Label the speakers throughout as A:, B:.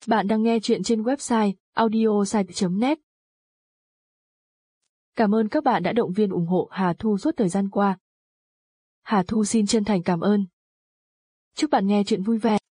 A: Bạn đang nghe chuyện trên website audiosite.net. Cảm ơn các bạn đã động viên ủng hộ Hà Thu suốt thời gian qua. Hà Thu xin chân thành cảm ơn. Chúc bạn nghe chuyện vui vẻ.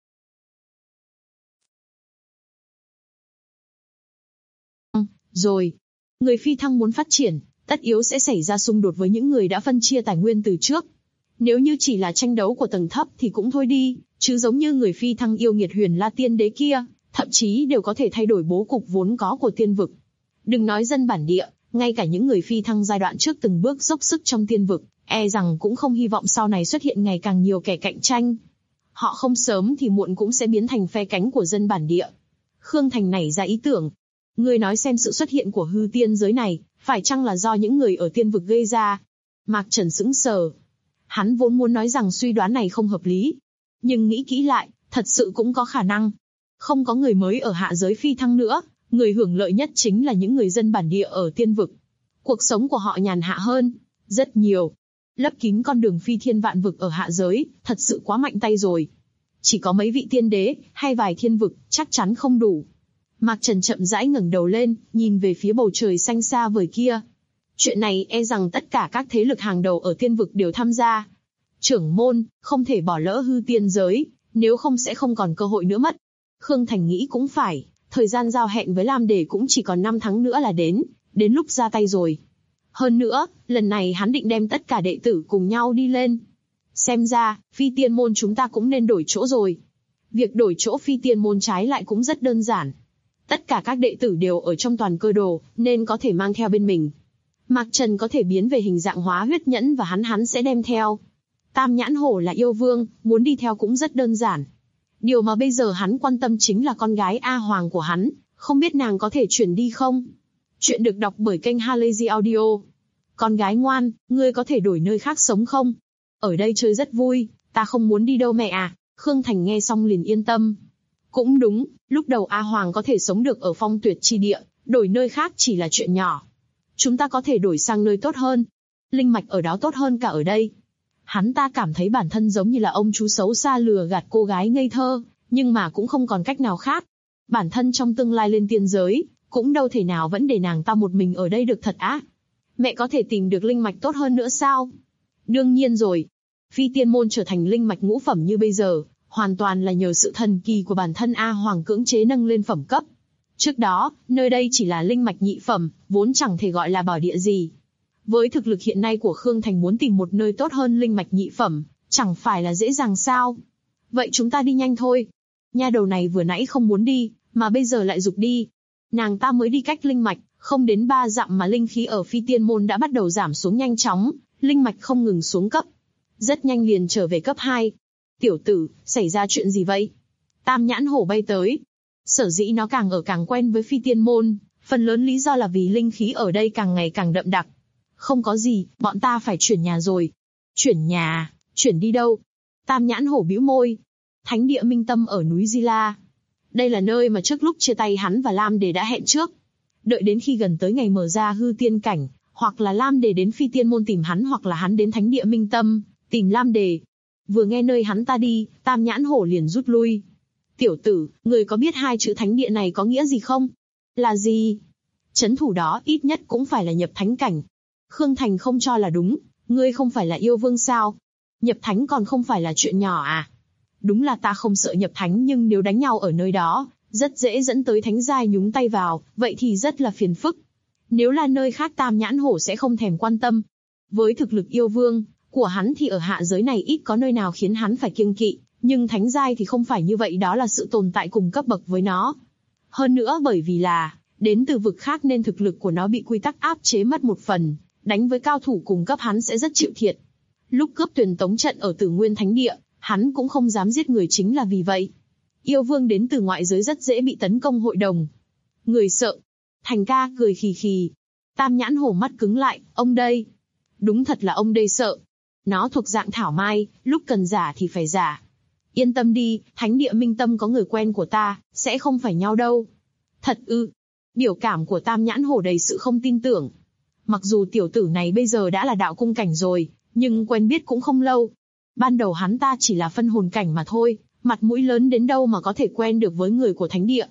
B: Rồi, người phi thăng muốn phát triển, tất yếu sẽ xảy ra xung đột với những người đã phân chia tài nguyên từ trước. Nếu như chỉ là tranh đấu của tầng thấp thì cũng thôi đi, chứ giống như người phi thăng yêu nghiệt Huyền La Tiên Đế kia, thậm chí đều có thể thay đổi bố cục vốn có của tiên vực. Đừng nói dân bản địa, ngay cả những người phi thăng giai đoạn trước từng bước dốc sức trong tiên vực, e rằng cũng không hy vọng sau này xuất hiện ngày càng nhiều kẻ cạnh tranh. Họ không sớm thì muộn cũng sẽ biến thành phe cánh của dân bản địa. Khương Thành nảy ra ý tưởng. Ngươi nói xem sự xuất hiện của hư tiên giới này, phải chăng là do những người ở tiên vực gây ra? Mạc Trần sững sờ. Hắn vốn muốn nói rằng suy đoán này không hợp lý. Nhưng nghĩ kỹ lại, thật sự cũng có khả năng. Không có người mới ở hạ giới phi thăng nữa, người hưởng lợi nhất chính là những người dân bản địa ở tiên vực. Cuộc sống của họ nhàn hạ hơn, rất nhiều. Lấp kín con đường phi thiên vạn vực ở hạ giới, thật sự quá mạnh tay rồi. Chỉ có mấy vị tiên đế, hay vài thiên vực, chắc chắn không đủ. Mạc Trần chậm rãi ngẩng đầu lên, nhìn về phía bầu trời xanh xa vời kia. Chuyện này e rằng tất cả các thế lực hàng đầu ở tiên vực đều tham gia. Trưởng môn, không thể bỏ lỡ hư tiên giới, nếu không sẽ không còn cơ hội nữa mất. Khương Thành nghĩ cũng phải, thời gian giao hẹn với Lam Đề cũng chỉ còn 5 tháng nữa là đến lúc ra tay rồi. Hơn nữa, lần này hắn định đem tất cả đệ tử cùng nhau đi lên. Xem ra, phi tiên môn chúng ta cũng nên đổi chỗ rồi. Việc đổi chỗ phi tiên môn trái lại cũng rất đơn giản. Tất cả các đệ tử đều ở trong toàn cơ đồ, nên có thể mang theo bên mình. Mạc Trần có thể biến về hình dạng hóa huyết nhẫn và hắn sẽ đem theo. Tam Nhãn Hổ là yêu vương, muốn đi theo cũng rất đơn giản. Điều mà bây giờ hắn quan tâm chính là con gái A Hoàng của hắn, không biết nàng có thể chuyển đi không? Chuyện được đọc bởi kênh Halazy Audio. Con gái ngoan, ngươi có thể đổi nơi khác sống không? Ở đây chơi rất vui, ta không muốn đi đâu mẹ à. Khương Thành nghe xong liền yên tâm. Cũng đúng, lúc đầu A Hoàng có thể sống được ở Phong Tuyệt chi địa, đổi nơi khác chỉ là chuyện nhỏ. Chúng ta có thể đổi sang nơi tốt hơn. Linh mạch ở đó tốt hơn cả ở đây. Hắn ta cảm thấy bản thân giống như là ông chú xấu xa lừa gạt cô gái ngây thơ, nhưng mà cũng không còn cách nào khác. Bản thân trong tương lai lên tiên giới, cũng đâu thể nào vẫn để nàng ta một mình ở đây được thật á. Mẹ có thể tìm được linh mạch tốt hơn nữa sao? Đương nhiên rồi. Phi tiên môn trở thành linh mạch ngũ phẩm như bây giờ, hoàn toàn là nhờ sự thần kỳ của bản thân A Hoàng cưỡng chế nâng lên phẩm cấp. Trước đó, nơi đây chỉ là linh mạch nhị phẩm, vốn chẳng thể gọi là bảo địa gì. Với thực lực hiện nay của Khương Thành muốn tìm một nơi tốt hơn linh mạch nhị phẩm, chẳng phải là dễ dàng sao? Vậy chúng ta đi nhanh thôi. Nha đầu này vừa nãy không muốn đi, mà bây giờ lại giục đi. Nàng ta mới đi cách linh mạch, không đến 3 dặm mà linh khí ở phi tiên môn đã bắt đầu giảm xuống nhanh chóng, linh mạch không ngừng xuống cấp. Rất nhanh liền trở về cấp 2. Tiểu tử, xảy ra chuyện gì vậy? Tam Nhãn Hổ bay tới. Sở dĩ nó càng ở càng quen với phi tiên môn, phần lớn lý do là vì linh khí ở đây càng ngày càng đậm đặc. Không có gì, bọn ta phải chuyển nhà rồi. Chuyển nhà, chuyển đi đâu? Tam Nhãn Hổ bĩu môi. Thánh địa Minh Tâm ở núi Di La. Đây là nơi mà trước lúc chia tay hắn và Lam Đề đã hẹn trước. Đợi đến khi gần tới ngày mở ra hư tiên cảnh, hoặc là Lam Đề đến phi tiên môn tìm hắn hoặc là hắn đến thánh địa Minh Tâm, tìm Lam Đề. Vừa nghe nơi hắn ta đi, Tam Nhãn Hổ liền rút lui. Tiểu tử, người có biết 2 chữ thánh địa này có nghĩa gì không? Là gì? Trấn thủ đó ít nhất cũng phải là nhập thánh cảnh. Khương Thành không cho là đúng, ngươi không phải là yêu vương sao? Nhập thánh còn không phải là chuyện nhỏ à? Đúng là ta không sợ nhập thánh nhưng nếu đánh nhau ở nơi đó, rất dễ dẫn tới thánh giai nhúng tay vào, vậy thì rất là phiền phức. Nếu là nơi khác Tam Nhãn Hổ sẽ không thèm quan tâm. Với thực lực yêu vương của hắn thì ở hạ giới này ít có nơi nào khiến hắn phải kiêng kỵ, nhưng thánh giai thì không phải như vậy, đó là sự tồn tại cùng cấp bậc với nó. Hơn nữa bởi vì là đến từ vực khác nên thực lực của nó bị quy tắc áp chế mất một phần, đánh với cao thủ cùng cấp hắn sẽ rất chịu thiệt. Lúc cướp Tuyền Tống trận ở Tử Nguyên Thánh Địa, hắn cũng không dám giết người chính là vì vậy. Yêu vương đến từ ngoại giới rất dễ bị tấn công hội đồng. Người sợ. Thành ca cười khì khì. Tam Nhãn Hổ mắt cứng lại, ông đây. Đúng thật là ông đây sợ. Nó thuộc dạng thảo mai, lúc cần giả thì phải giả. Yên tâm đi, thánh địa Minh Tâm có người quen của ta, sẽ không phải nhau đâu. Thật ư? Biểu cảm của Tam Nhãn Hổ đầy sự không tin tưởng. Mặc dù tiểu tử này bây giờ đã là đạo cung cảnh rồi, nhưng quen biết cũng không lâu. Ban đầu hắn ta chỉ là phân hồn cảnh mà thôi, mặt mũi lớn đến đâu mà có thể quen được với người của thánh địa.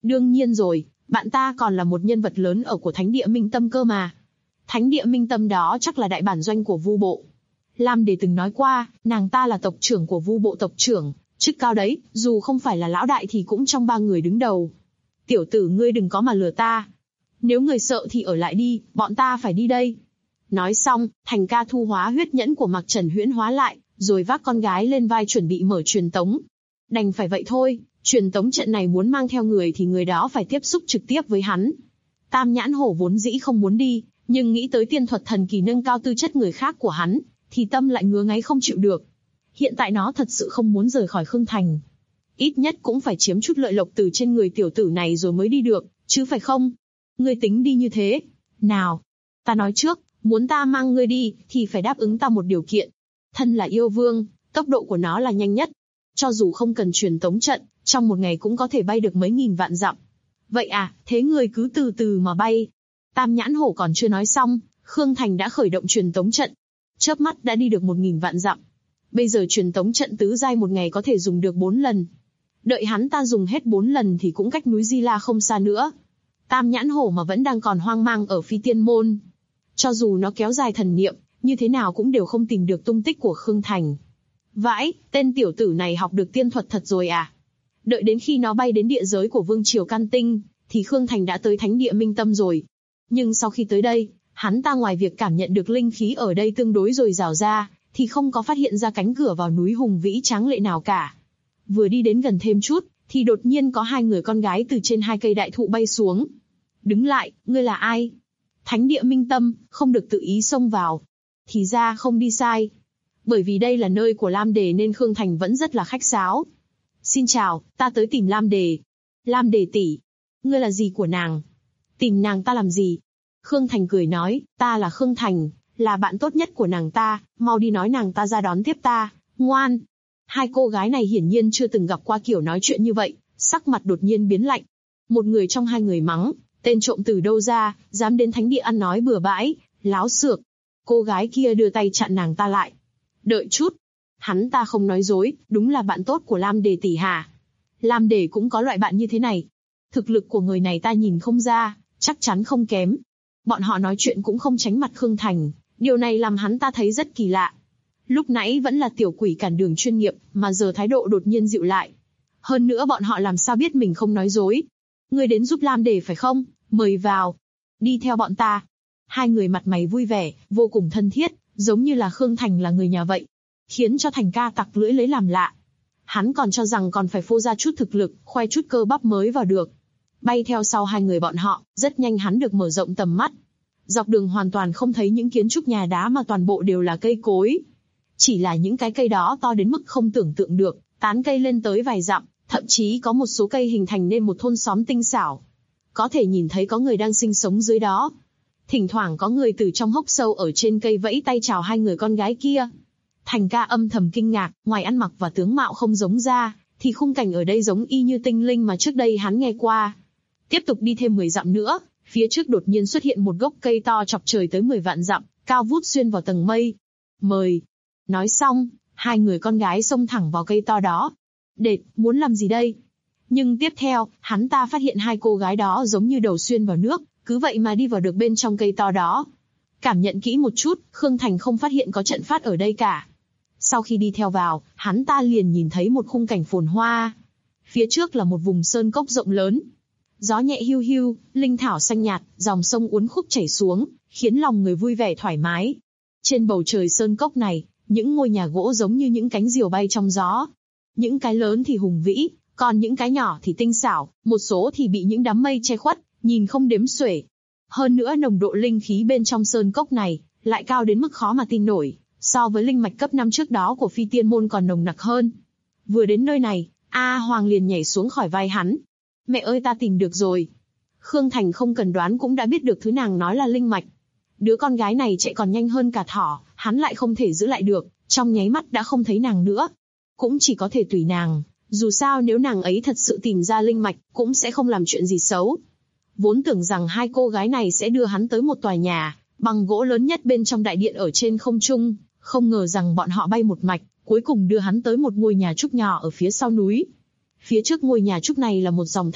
B: Đương nhiên rồi, bạn ta còn là một nhân vật lớn ở của Thánh địa Minh Tâm cơ mà. Thánh địa Minh Tâm đó chắc là đại bản doanh của Vu bộ. Lam Đề từng nói qua, nàng ta là tộc trưởng của Vu bộ tộc trưởng, chức cao đấy, dù không phải là lão đại thì cũng trong 3 người đứng đầu. Tiểu tử ngươi đừng có mà lừa ta. Nếu người sợ thì ở lại đi, bọn ta phải đi đây. Nói xong, Thành Ca thu hóa huyết nhẫn của Mạc Trần huyễn hóa lại, rồi vác con gái lên vai chuẩn bị mở truyền tống. Đành phải vậy thôi, truyền tống trận này muốn mang theo người thì người đó phải tiếp xúc trực tiếp với hắn. Tam Nhãn Hổ vốn dĩ không muốn đi, nhưng nghĩ tới tiên thuật thần kỳ nâng cao tư chất người khác của hắn, thì tâm lại ngứa ngáy không chịu được. Hiện tại nó thật sự không muốn rời khỏi Khương Thành. Ít nhất cũng phải chiếm chút lợi lộc từ trên người tiểu tử này rồi mới đi được, chứ phải không? Ngươi tính đi như thế. Nào, ta nói trước, muốn ta mang ngươi đi, thì phải đáp ứng ta một điều kiện. Thân là yêu vương, tốc độ của nó là nhanh nhất. Cho dù không cần truyền tống trận, trong một ngày cũng có thể bay được mấy nghìn vạn dặm. Vậy à, thế ngươi cứ từ từ mà bay. Tam Nhãn Hổ còn chưa nói xong, Khương Thành đã khởi động truyền tống trận. Chớp mắt đã đi được 1000 vạn dặm. Bây giờ truyền tống trận tứ giai một ngày có thể dùng được 4 lần. Đợi hắn ta dùng hết 4 lần thì cũng cách núi Di La không xa nữa. Tam Nhãn Hổ mà vẫn đang còn hoang mang ở Phi Tiên Môn. Cho dù nó kéo dài thần niệm, như thế nào cũng đều không tìm được tung tích của Khương Thành. Vãi, tên tiểu tử này học được tiên thuật thật rồi à? Đợi đến khi nó bay đến địa giới của Vương Triều Can Tinh, thì Khương Thành đã tới Thánh địa Minh Tâm rồi. Nhưng sau khi tới đây, hắn ta ngoài việc cảm nhận được linh khí ở đây tương đối dồi dào ra, thì không có phát hiện ra cánh cửa vào núi hùng vĩ tráng lệ nào cả. Vừa đi đến gần thêm chút, thì đột nhiên có 2 người con gái từ trên 2 cây đại thụ bay xuống. Đứng lại, ngươi là ai? Thánh địa Minh Tâm, không được tự ý xông vào. Thì ra không đi sai. Bởi vì đây là nơi của Lam Đề nên Khương Thành vẫn rất là khách sáo. Xin chào, ta tới tìm Lam Đề. Lam Đề tỷ, ngươi là gì của nàng? Tìm nàng ta làm gì? Khương Thành cười nói, ta là Khương Thành, là bạn tốt nhất của nàng ta, mau đi nói nàng ta ra đón tiếp ta, ngoan. 2 cô gái này hiển nhiên chưa từng gặp qua kiểu nói chuyện như vậy, sắc mặt đột nhiên biến lạnh. Một người trong 2 người mắng, tên trộm từ đâu ra, dám đến thánh địa ăn nói bừa bãi, láo xược. Cô gái kia đưa tay chặn nàng ta lại. Đợi chút, hắn ta không nói dối, đúng là bạn tốt của Lam Đề tỷ hả? Lam Đề cũng có loại bạn như thế này. Thực lực của người này ta nhìn không ra, chắc chắn không kém. Bọn họ nói chuyện cũng không tránh mặt Khương Thành, điều này làm hắn ta thấy rất kỳ lạ. Lúc nãy vẫn là tiểu quỷ cản đường chuyên nghiệp, mà giờ thái độ đột nhiên dịu lại. Hơn nữa bọn họ làm sao biết mình không nói dối. Ngươi đến giúp Lam Đề phải không? Mời vào. Đi theo bọn ta. 2 người mặt mày vui vẻ, vô cùng thân thiết, giống như là Khương Thành là người nhà vậy. Khiến cho Thành Ca tặc lưỡi lấy làm lạ. Hắn còn cho rằng còn phải phô ra chút thực lực, khoe chút cơ bắp mới vào được. Bay theo sau 2 người bọn họ, rất nhanh hắn được mở rộng tầm mắt. Dọc đường hoàn toàn không thấy những kiến trúc nhà đá mà toàn bộ đều là cây cối. Chỉ là những cái cây đó to đến mức không tưởng tượng được, tán cây lên tới vài dặm, thậm chí có một số cây hình thành nên một thôn xóm tinh xảo. Có thể nhìn thấy có người đang sinh sống dưới đó. Thỉnh thoảng có người từ trong hốc sâu ở trên cây vẫy tay chào 2 người con gái kia. Thành Ca âm thầm kinh ngạc, ngoài ăn mặc và tướng mạo không giống ra, thì khung cảnh ở đây giống y như tinh linh mà trước đây hắn nghe qua. Tiếp tục đi thêm 10 dặm nữa, phía trước đột nhiên xuất hiện một gốc cây to chọc trời tới 10 vạn dặm, cao vút xuyên vào tầng mây. Mời. Nói xong, 2 người con gái xông thẳng vào cây to đó. Đệt, muốn làm gì đây? Nhưng tiếp theo, hắn ta phát hiện 2 cô gái đó giống như đầu xuyên vào nước, cứ vậy mà đi vào được bên trong cây to đó. Cảm nhận kỹ một chút, Khương Thành không phát hiện có trận pháp ở đây cả. Sau khi đi theo vào, hắn ta liền nhìn thấy một khung cảnh phồn hoa. Phía trước là một vùng sơn cốc rộng lớn. Gió nhẹ hiu hiu, linh thảo xanh nhạt, dòng sông uốn khúc chảy xuống, khiến lòng người vui vẻ thoải mái. Trên bầu trời sơn cốc này, những ngôi nhà gỗ giống như những cánh diều bay trong gió. Những cái lớn thì hùng vĩ, còn những cái nhỏ thì tinh xảo, một số thì bị những đám mây che khuất, nhìn không đếm xuể. Hơn nữa nồng độ linh khí bên trong sơn cốc này lại cao đến mức khó mà tin nổi, so với linh mạch cấp 5 trước đó của Phi Tiên Môn còn nồng nặc hơn. Vừa đến nơi này, A Hoàng liền nhảy xuống khỏi vai hắn. Mẹ ơi, ta tìm được rồi. Khương Thành không cần đoán cũng đã biết được thứ nàng nói là linh mạch. Đứa con gái này chạy còn nhanh hơn cả thỏ, hắn lại không thể giữ lại được, trong nháy mắt đã không thấy nàng nữa. Cũng chỉ có thể tùy nàng, dù sao nếu nàng ấy thật sự tìm ra linh mạch, cũng sẽ không làm chuyện gì xấu. Vốn tưởng rằng 2 cô gái này sẽ đưa hắn tới một tòa nhà bằng gỗ lớn nhất bên trong đại điện ở trên không trung, không ngờ rằng bọn họ bay một mạch, cuối cùng đưa hắn tới một ngôi nhà trúc nhỏ ở phía sau núi. Phía trước ngôi nhà trúc này là một dòng thác,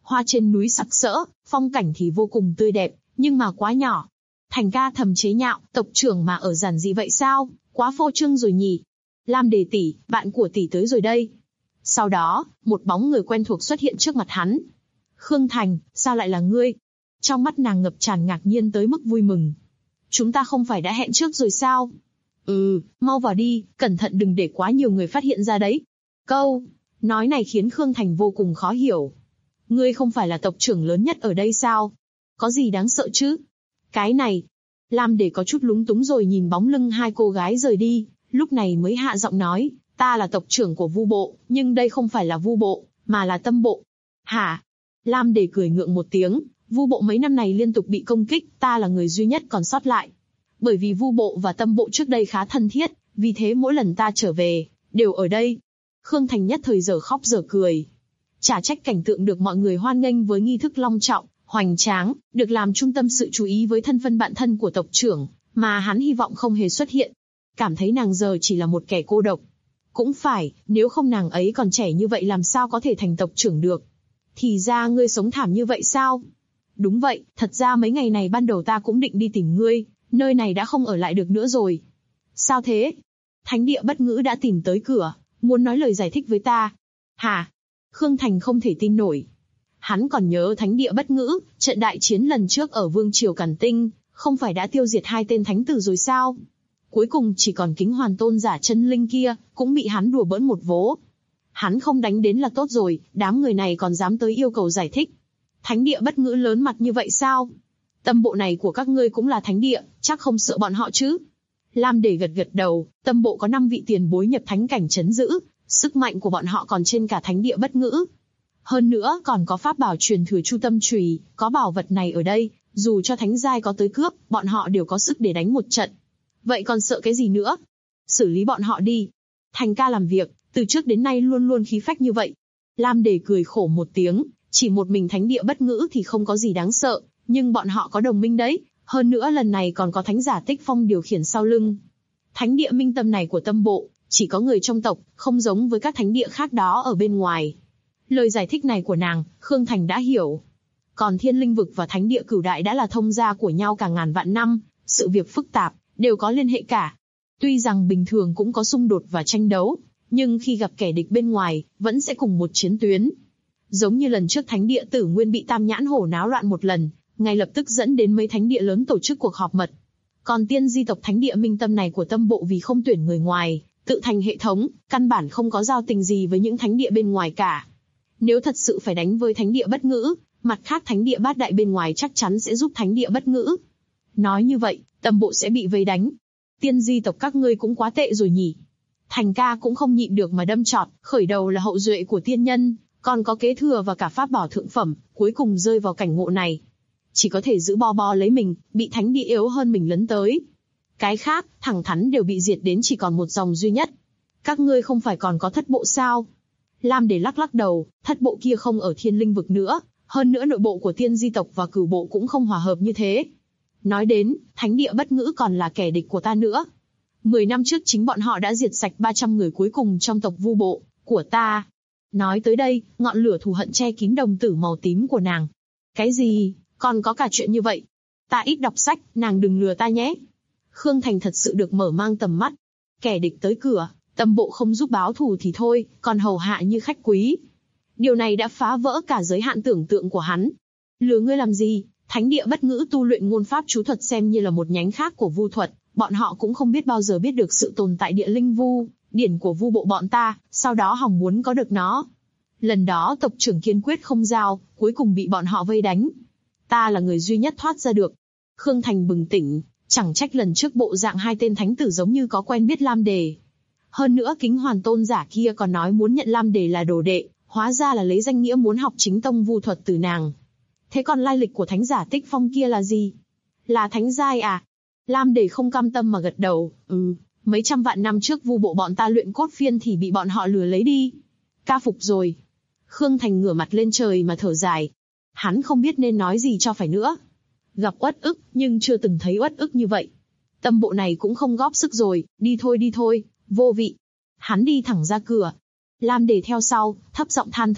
B: Hoa trên núi sặc sỡ, phong cảnh thì vô cùng tươi đẹp, nhưng mà quá nhỏ. Thành ca thầm chế nhạo, tộc trưởng mà ở giản dị vậy sao, quá phô trương rồi nhỉ. Lam Đề tỷ, bạn của tỷ tới rồi đây. Sau đó, một bóng người quen thuộc xuất hiện trước mặt hắn. Khương Thành, sao lại là ngươi? Trong mắt nàng ngập tràn ngạc nhiên tới mức vui mừng. Chúng ta không phải đã hẹn trước rồi sao? Mau vào đi, cẩn thận đừng để quá nhiều người phát hiện ra đấy. Câu nói này khiến Khương Thành vô cùng khó hiểu. Ngươi không phải là tộc trưởng lớn nhất ở đây sao? Có gì đáng sợ chứ? Cái này, Lam Đề có chút lúng túng rồi nhìn bóng lưng hai cô gái rời đi, lúc này mới hạ giọng nói, ta là tộc trưởng của Vu bộ, nhưng đây không phải là Vu bộ, mà là Tâm bộ. Hả? Lam Đề cười ngượng một tiếng, Vu bộ mấy năm này liên tục bị công kích, ta là người duy nhất còn sót lại. Bởi vì Vu bộ và Tâm bộ trước đây khá thân thiết, vì thế mỗi lần ta trở về, đều ở đây. Khương Thành nhất thời giờ khóc giờ cười. Chả trách cảnh tượng được mọi người hoan nghênh với nghi thức long trọng, hoành tráng, được làm trung tâm sự chú ý với thân phận bạn thân của tộc trưởng, mà hắn hy vọng không hề xuất hiện. Cảm thấy nàng giờ chỉ là một kẻ cô độc. Cũng phải, nếu không nàng ấy còn trẻ như vậy làm sao có thể thành tộc trưởng được. Thì ra ngươi sống thảm như vậy sao? Đúng vậy, thật ra mấy ngày này ban đầu ta cũng định đi tìm ngươi, nơi này đã không ở lại được nữa rồi. Sao thế? Thánh địa bất ngữ đã tìm tới cửa, muốn nói lời giải thích với ta. Hả? Khương Thành không thể tin nổi. Hắn còn nhớ thánh địa bất ngữ, trận đại chiến lần trước ở Vương Triều Càn Tinh, không phải đã tiêu diệt 2 tên thánh tử rồi sao? Cuối cùng chỉ còn Kính Hoàn tôn giả chân linh kia, cũng bị hắn đùa bỡn một vố. Hắn không đánh đến là tốt rồi, đám người này còn dám tới yêu cầu giải thích. Thánh địa bất ngữ lớn mặt như vậy sao? Tâm bộ này của các ngươi cũng là thánh địa, chắc không sợ bọn họ chứ? Lam Đề gật gật đầu, Tâm bộ có 5 vị tiền bối nhập thánh cảnh trấn giữ, sức mạnh của bọn họ còn trên cả thánh địa bất ngữ. Hơn nữa còn có pháp bảo truyền thừa Chu Tâm Chùy, có bảo vật này ở đây, dù cho thánh giai có tới cướp, bọn họ đều có sức để đánh một trận. Vậy còn sợ cái gì nữa? Xử lý bọn họ đi. Thành ca làm việc, từ trước đến nay luôn luôn khí phách như vậy. Lam Đề cười khổ một tiếng, chỉ một mình thánh địa bất ngữ thì không có gì đáng sợ, nhưng bọn họ có đồng minh đấy, hơn nữa lần này còn có thánh giả Tích Phong điều khiển sau lưng. Thánh địa minh tâm này của Tâm bộ, chỉ có người trong tộc, không giống với các thánh địa khác đó ở bên ngoài. Lời giải thích này của nàng, Khương Thành đã hiểu. Còn Thiên Linh Vực và Thánh địa Cửu Đại đã là thông gia của nhau cả ngàn vạn năm, sự việc phức tạp, đều có liên hệ cả. Tuy rằng bình thường cũng có xung đột và tranh đấu, nhưng khi gặp kẻ địch bên ngoài, vẫn sẽ cùng một chiến tuyến. Giống như lần trước Thánh địa Tử Nguyên bị Tam Nhãn Hổ náo loạn một lần, ngay lập tức dẫn đến mấy thánh địa lớn tổ chức cuộc họp mật. Còn tiên di tộc Thánh địa minh tâm này của Tâm bộ vì không tuyển người ngoài, tự thành hệ thống, căn bản không có giao tình gì với những thánh địa bên ngoài cả. Nếu thật sự phải đánh với thánh địa bất ngữ, mặt khác thánh địa bát đại bên ngoài chắc chắn sẽ giúp thánh địa bất ngữ. Nói như vậy, Tâm bộ sẽ bị vây đánh. Tiên di tộc các ngươi cũng quá tệ rồi nhỉ. Thành ca cũng không nhịn được mà đâm chọt, khởi đầu là hậu duệ của tiên nhân, còn có kế thừa và cả pháp bảo thượng phẩm, cuối cùng rơi vào cảnh ngộ này. Chỉ có thể giữ bo bo lấy mình, bị thánh địa yếu hơn mình lấn tới. Cái khác, thẳng thắn đều bị diệt đến chỉ còn một dòng duy nhất. Các ngươi không phải còn có thất bộ sao? Lam Đề lắc lắc đầu, thất bộ kia không ở Thiên Linh Vực nữa, hơn nữa nội bộ của tiên di tộc và cửu bộ cũng không hòa hợp như thế. Nói đến, thánh địa bất ngữ còn là kẻ địch của ta nữa. 10 năm trước chính bọn họ đã diệt sạch 300 người cuối cùng trong tộc Vu bộ, của ta. Nói tới đây, ngọn lửa thù hận che kín đồng tử màu tím của nàng. Cái gì, còn có cả chuyện như vậy? Ta ít đọc sách, nàng đừng lừa ta nhé. Khương Thành thật sự được mở mang tầm mắt. Kẻ địch tới cửa, Tâm bộ không giúp báo thù thì thôi, còn hầu hạ như khách quý. Điều này đã phá vỡ cả giới hạn tưởng tượng của hắn. Lừa ngươi làm gì? Thánh địa bất ngữ tu luyện ngôn pháp chú thuật xem như là một nhánh khác của vu thuật, bọn họ cũng không biết bao giờ biết được sự tồn tại địa linh vu, điển của vu bộ bọn ta, sau đó hòng muốn có được nó. Lần đó tộc trưởng kiên quyết không giao, cuối cùng bị bọn họ vây đánh. Ta là người duy nhất thoát ra được. Khương Thành bừng tỉnh, chẳng trách lần trước bộ dạng 2 tên thánh tử giống như có quen biết Lam Đề. Hơn nữa Kính Hoàn tôn giả kia còn nói muốn nhận Lam Đề là đồ đệ, hóa ra là lấy danh nghĩa muốn học chính tông vu thuật từ nàng. Thế còn lai lịch của thánh giả Tích Phong kia là gì? Là thánh giai à? Lam Đề không cam tâm mà gật đầu, mấy trăm vạn năm trước vu bộ bọn ta luyện cốt phiên thì bị bọn họ lừa lấy đi. Ca phục rồi. Khương Thành ngửa mặt lên trời mà thở dài. Hắn không biết nên nói gì cho phải nữa. Gặp uất ức, nhưng chưa từng thấy uất ức như vậy. Tâm bộ này cũng không góp sức rồi, đi thôi, vô vị. Hắn đi thẳng ra cửa. Lam Đề theo sau, thấp giọng than thở,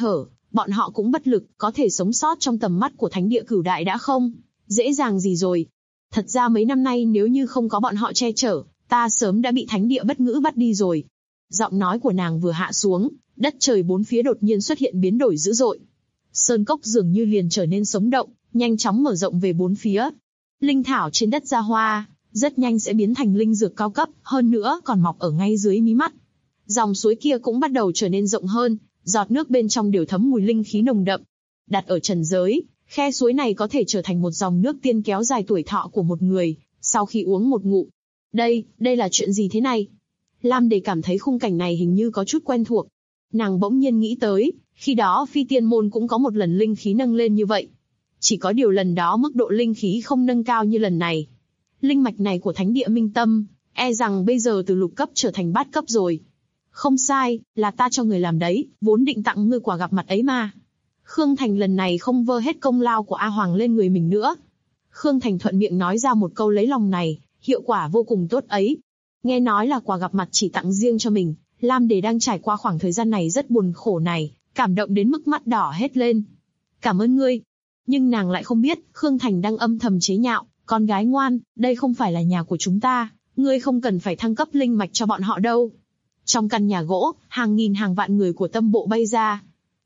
B: bọn họ cũng bất lực, có thể sống sót trong tầm mắt của thánh địa cửu đại đã không dễ dàng gì rồi. Thật ra mấy năm nay nếu như không có bọn họ che chở, ta sớm đã bị thánh địa bất ngữ bắt đi rồi. Giọng nói của nàng vừa hạ xuống, đất trời bốn phía đột nhiên xuất hiện biến đổi dữ dội. Sơn cốc dường như liền trở nên sống động, nhanh chóng mở rộng về bốn phía. Linh thảo trên đất ra hoa, rất nhanh sẽ biến thành linh dược cao cấp, hơn nữa còn mọc ở ngay dưới mí mắt. Dòng suối kia cũng bắt đầu trở nên rộng hơn, giọt nước bên trong đều thấm mùi linh khí nồng đậm. Đặt ở trần giới, khe suối này có thể trở thành một dòng nước tiên kéo dài tuổi thọ của một người, sau khi uống một ngụm. Đây là chuyện gì thế này? Lam Đề cảm thấy khung cảnh này hình như có chút quen thuộc. Nàng bỗng nhiên nghĩ tới, khi đó Phi Tiên Môn cũng có một lần linh khí nâng lên như vậy. Chỉ có điều lần đó mức độ linh khí không nâng cao như lần này. Linh mạch này của thánh địa Minh Tâm, e rằng bây giờ từ lục cấp trở thành bát cấp rồi. Không sai, là ta cho người làm đấy, vốn định tặng ngươi quà gặp mặt ấy mà. Khương Thành lần này không vơ hết công lao của A Hoàng lên người mình nữa. Khương Thành thuận miệng nói ra một câu lấy lòng này, hiệu quả vô cùng tốt ấy. Nghe nói là quà gặp mặt chỉ tặng riêng cho mình, Lam Đề đang trải qua khoảng thời gian này rất buồn khổ này, cảm động đến mức mắt đỏ hết lên. Cảm ơn ngươi. Nhưng nàng lại không biết, Khương Thành đang âm thầm chế nhạo, con gái ngoan, đây không phải là nhà của chúng ta, ngươi không cần phải thăng cấp linh mạch cho bọn họ đâu. Trong căn nhà gỗ, hàng nghìn hàng vạn người của Tâm Bộ bay ra.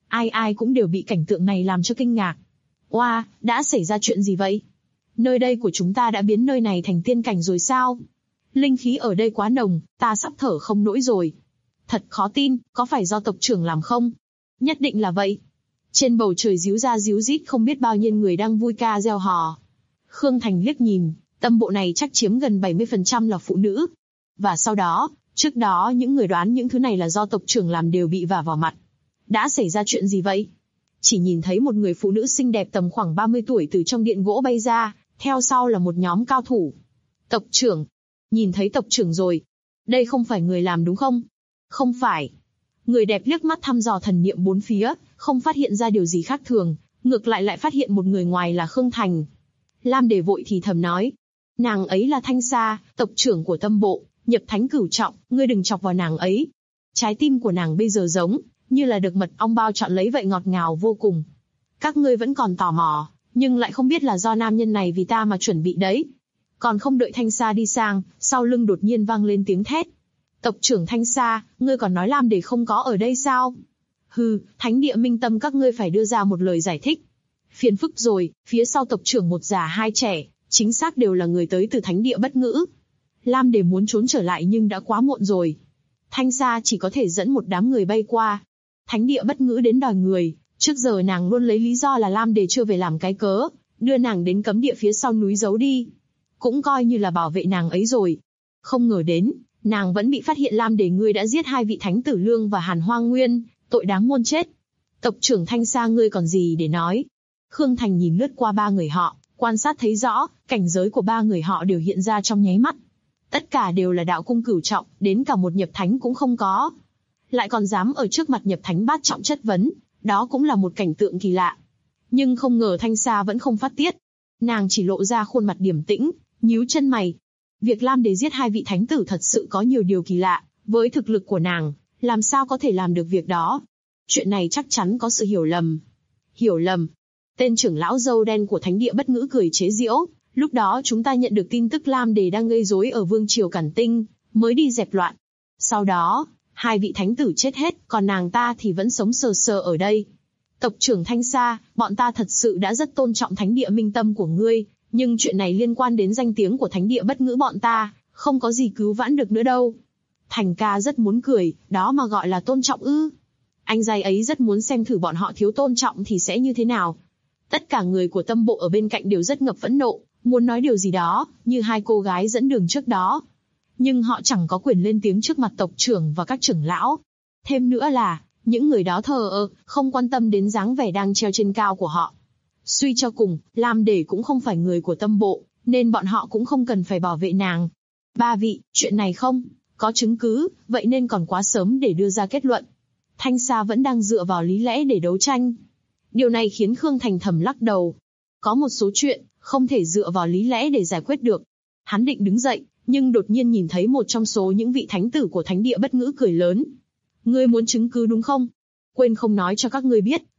B: Ai cũng đều bị cảnh tượng này làm cho kinh ngạc. Oa, đã xảy ra chuyện gì vậy? Nơi đây của chúng ta đã biến nơi này thành tiên cảnh rồi sao? Linh khí ở đây quá nồng, ta sắp thở không nổi rồi. Thật khó tin, có phải do tộc trưởng làm không? Nhất định là vậy. Trên bầu trời ríu ra ríu rít không biết bao nhiêu người đang vui ca reo hò. Khương Thành liếc nhìn, Tâm Bộ này chắc chiếm gần 70% là phụ nữ. Và sau đó, trước đó những người đoán những thứ này là do tộc trưởng làm đều bị vả vào mặt. Đã xảy ra chuyện gì vậy? Chỉ nhìn thấy một người phụ nữ xinh đẹp tầm khoảng 30 tuổi từ trong điện gỗ bay ra, theo sau là một nhóm cao thủ. Tộc trưởng. Nhìn thấy tộc trưởng rồi. Đây không phải người làm đúng không? Không phải. Người đẹp liếc mắt thăm dò thần niệm bốn phía, không phát hiện ra điều gì khác thường, ngược lại phát hiện một người ngoài là Khương Thành. Lam Đề vội thì thầm nói. Nàng ấy là Thanh Sa, tộc trưởng của Tâm Bộ, nhập thánh cửu trọng, ngươi đừng chọc vào nàng ấy. Trái tim của nàng bây giờ giống như là được mật ong bao trọn lấy vậy, ngọt ngào vô cùng. Các ngươi vẫn còn tò mò, nhưng lại không biết là do nam nhân này vì ta mà chuẩn bị đấy. Còn không đợi Thanh Sa đi sang, sau lưng đột nhiên vang lên tiếng thét. Tộc trưởng Thanh Sa, ngươi còn nói Lam Đề không có ở đây sao? Hừ, thánh địa Minh Tâm các ngươi phải đưa ra một lời giải thích. Phiền phức rồi, phía sau tộc trưởng một già hai trẻ, chính xác đều là người tới từ thánh địa bất ngữ. Lam Đề muốn trốn trở lại nhưng đã quá muộn rồi. Thanh Sa chỉ có thể dẫn một đám người bay qua. Thánh địa bất ngữ đến đòi người, trước giờ nàng luôn lấy lý do là Lam Đề chưa về làm cái cớ, đưa nàng đến cấm địa phía sau núi giấu đi. Cũng coi như là bảo vệ nàng ấy rồi. Không ngờ đến, nàng vẫn bị phát hiện Lam Đề ngươi đã giết hai vị thánh tử Lương và Hàn Hoang Nguyên, tội đáng muôn chết. Tộc trưởng Thanh Sa ngươi còn gì để nói? Khương Thành nhìn lướt qua ba người họ, quan sát thấy rõ, cảnh giới của ba người họ đều hiện ra trong nháy mắt. Tất cả đều là đạo cung cửu trọng, đến cả một nhập thánh cũng không có. Lại còn dám ở trước mặt nhập thánh bát trọng chất vấn, đó cũng là một cảnh tượng kỳ lạ. Nhưng không ngờ Thanh Sa vẫn không phát tiết. Nàng chỉ lộ ra khuôn mặt điềm tĩnh, nhíu chân mày. Việc Lam Đề giết hai vị thánh tử thật sự có nhiều điều kỳ lạ, với thực lực của nàng, làm sao có thể làm được việc đó? Chuyện này chắc chắn có sự hiểu lầm. Hiểu lầm? Tên trưởng lão râu đen của thánh địa bất ngữ cười chế giễu. Lúc đó chúng ta nhận được tin tức Lam Đề đang gây rối ở Vương Triều Cản Tinh, mới đi dẹp loạn. Sau đó, hai vị thánh tử chết hết, còn nàng ta thì vẫn sống sờ sờ ở đây. Tộc trưởng Thanh Sa, bọn ta thật sự đã rất tôn trọng thánh địa Minh Tâm của ngươi, nhưng chuyện này liên quan đến danh tiếng của thánh địa bất ngữ bọn ta, không có gì cứu vãn được nữa đâu. Thành ca rất muốn cười, đó mà gọi là tôn trọng ư? Anh giai ấy rất muốn xem thử bọn họ thiếu tôn trọng thì sẽ như thế nào. Tất cả người của Tâm Bộ ở bên cạnh đều rất ngập phẫn nộ, muốn nói điều gì đó, như hai cô gái dẫn đường trước đó. Nhưng họ chẳng có quyền lên tiếng trước mặt tộc trưởng và các trưởng lão. Thêm nữa là, những người đó thờ ơ, không quan tâm đến dáng vẻ đang treo trên cao của họ. Suy cho cùng, Lam Đề cũng không phải người của Tâm Bộ, nên bọn họ cũng không cần phải bảo vệ nàng. Ba vị, chuyện này không có chứng cứ, vậy nên còn quá sớm để đưa ra kết luận. Thanh Sa vẫn đang dựa vào lý lẽ để đấu tranh. Điều này khiến Khương Thành thầm lắc đầu. Có một số chuyện, không thể dựa vào lý lẽ để giải quyết được. Hắn định đứng dậy, nhưng đột nhiên nhìn thấy một trong số những vị thánh tử của thánh địa bất ngữ cười lớn. Ngươi muốn chứng cứ đúng không? Quên không nói cho các ngươi biết,